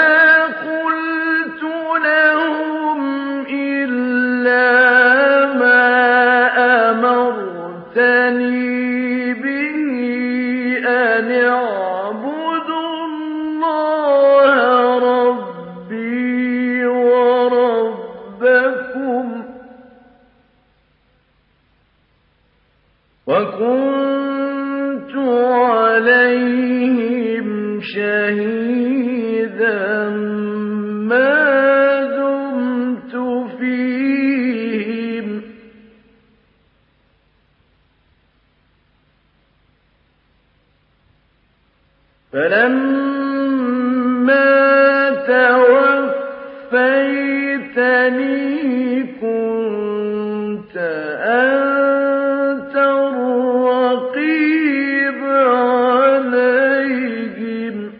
وَكُنتُ عَلَيْهِمْ شَهِيدًا مَا دُمْتُ فِيهِمْ ۖ فَلَمَّا تَوَفَّيْتَنِي كُنتَ أَنتَ الرَّقِيبَ عَلَيْهِمْ ۚ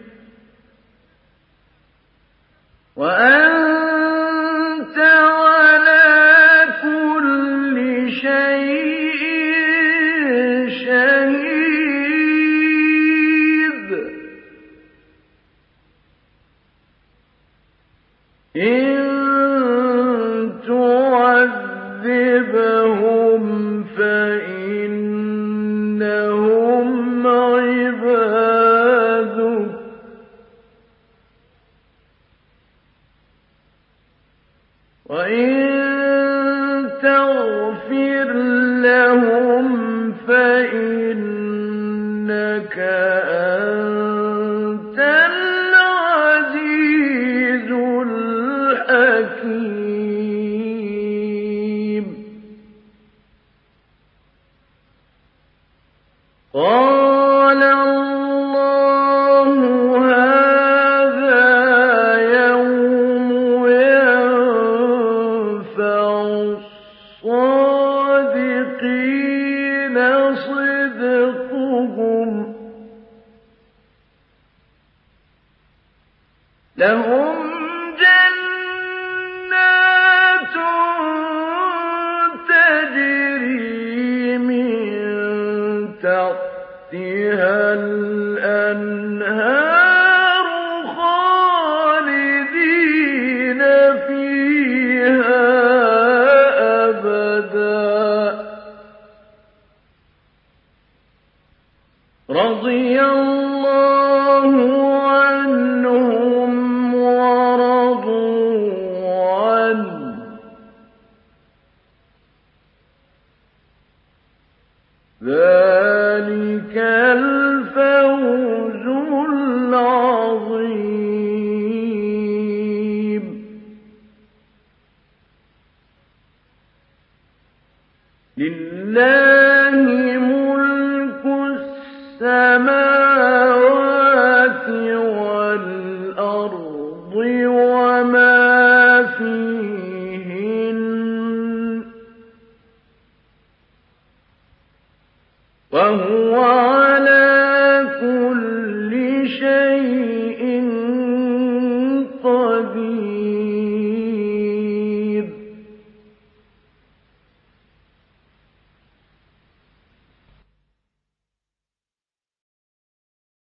وَأَنتَ عَلَىٰ كُلِّ شَيْءٍ شَهِيدٌ. إِن تُعَذِّبْهُمْ فَإِنَّهُمْ عِبَادُكَ ۖ وَإِن تَغْفِرْ لَهُمْ فَإِنَّكَ أَنتَ الْعَزِيزُ الْحَكِيمُ.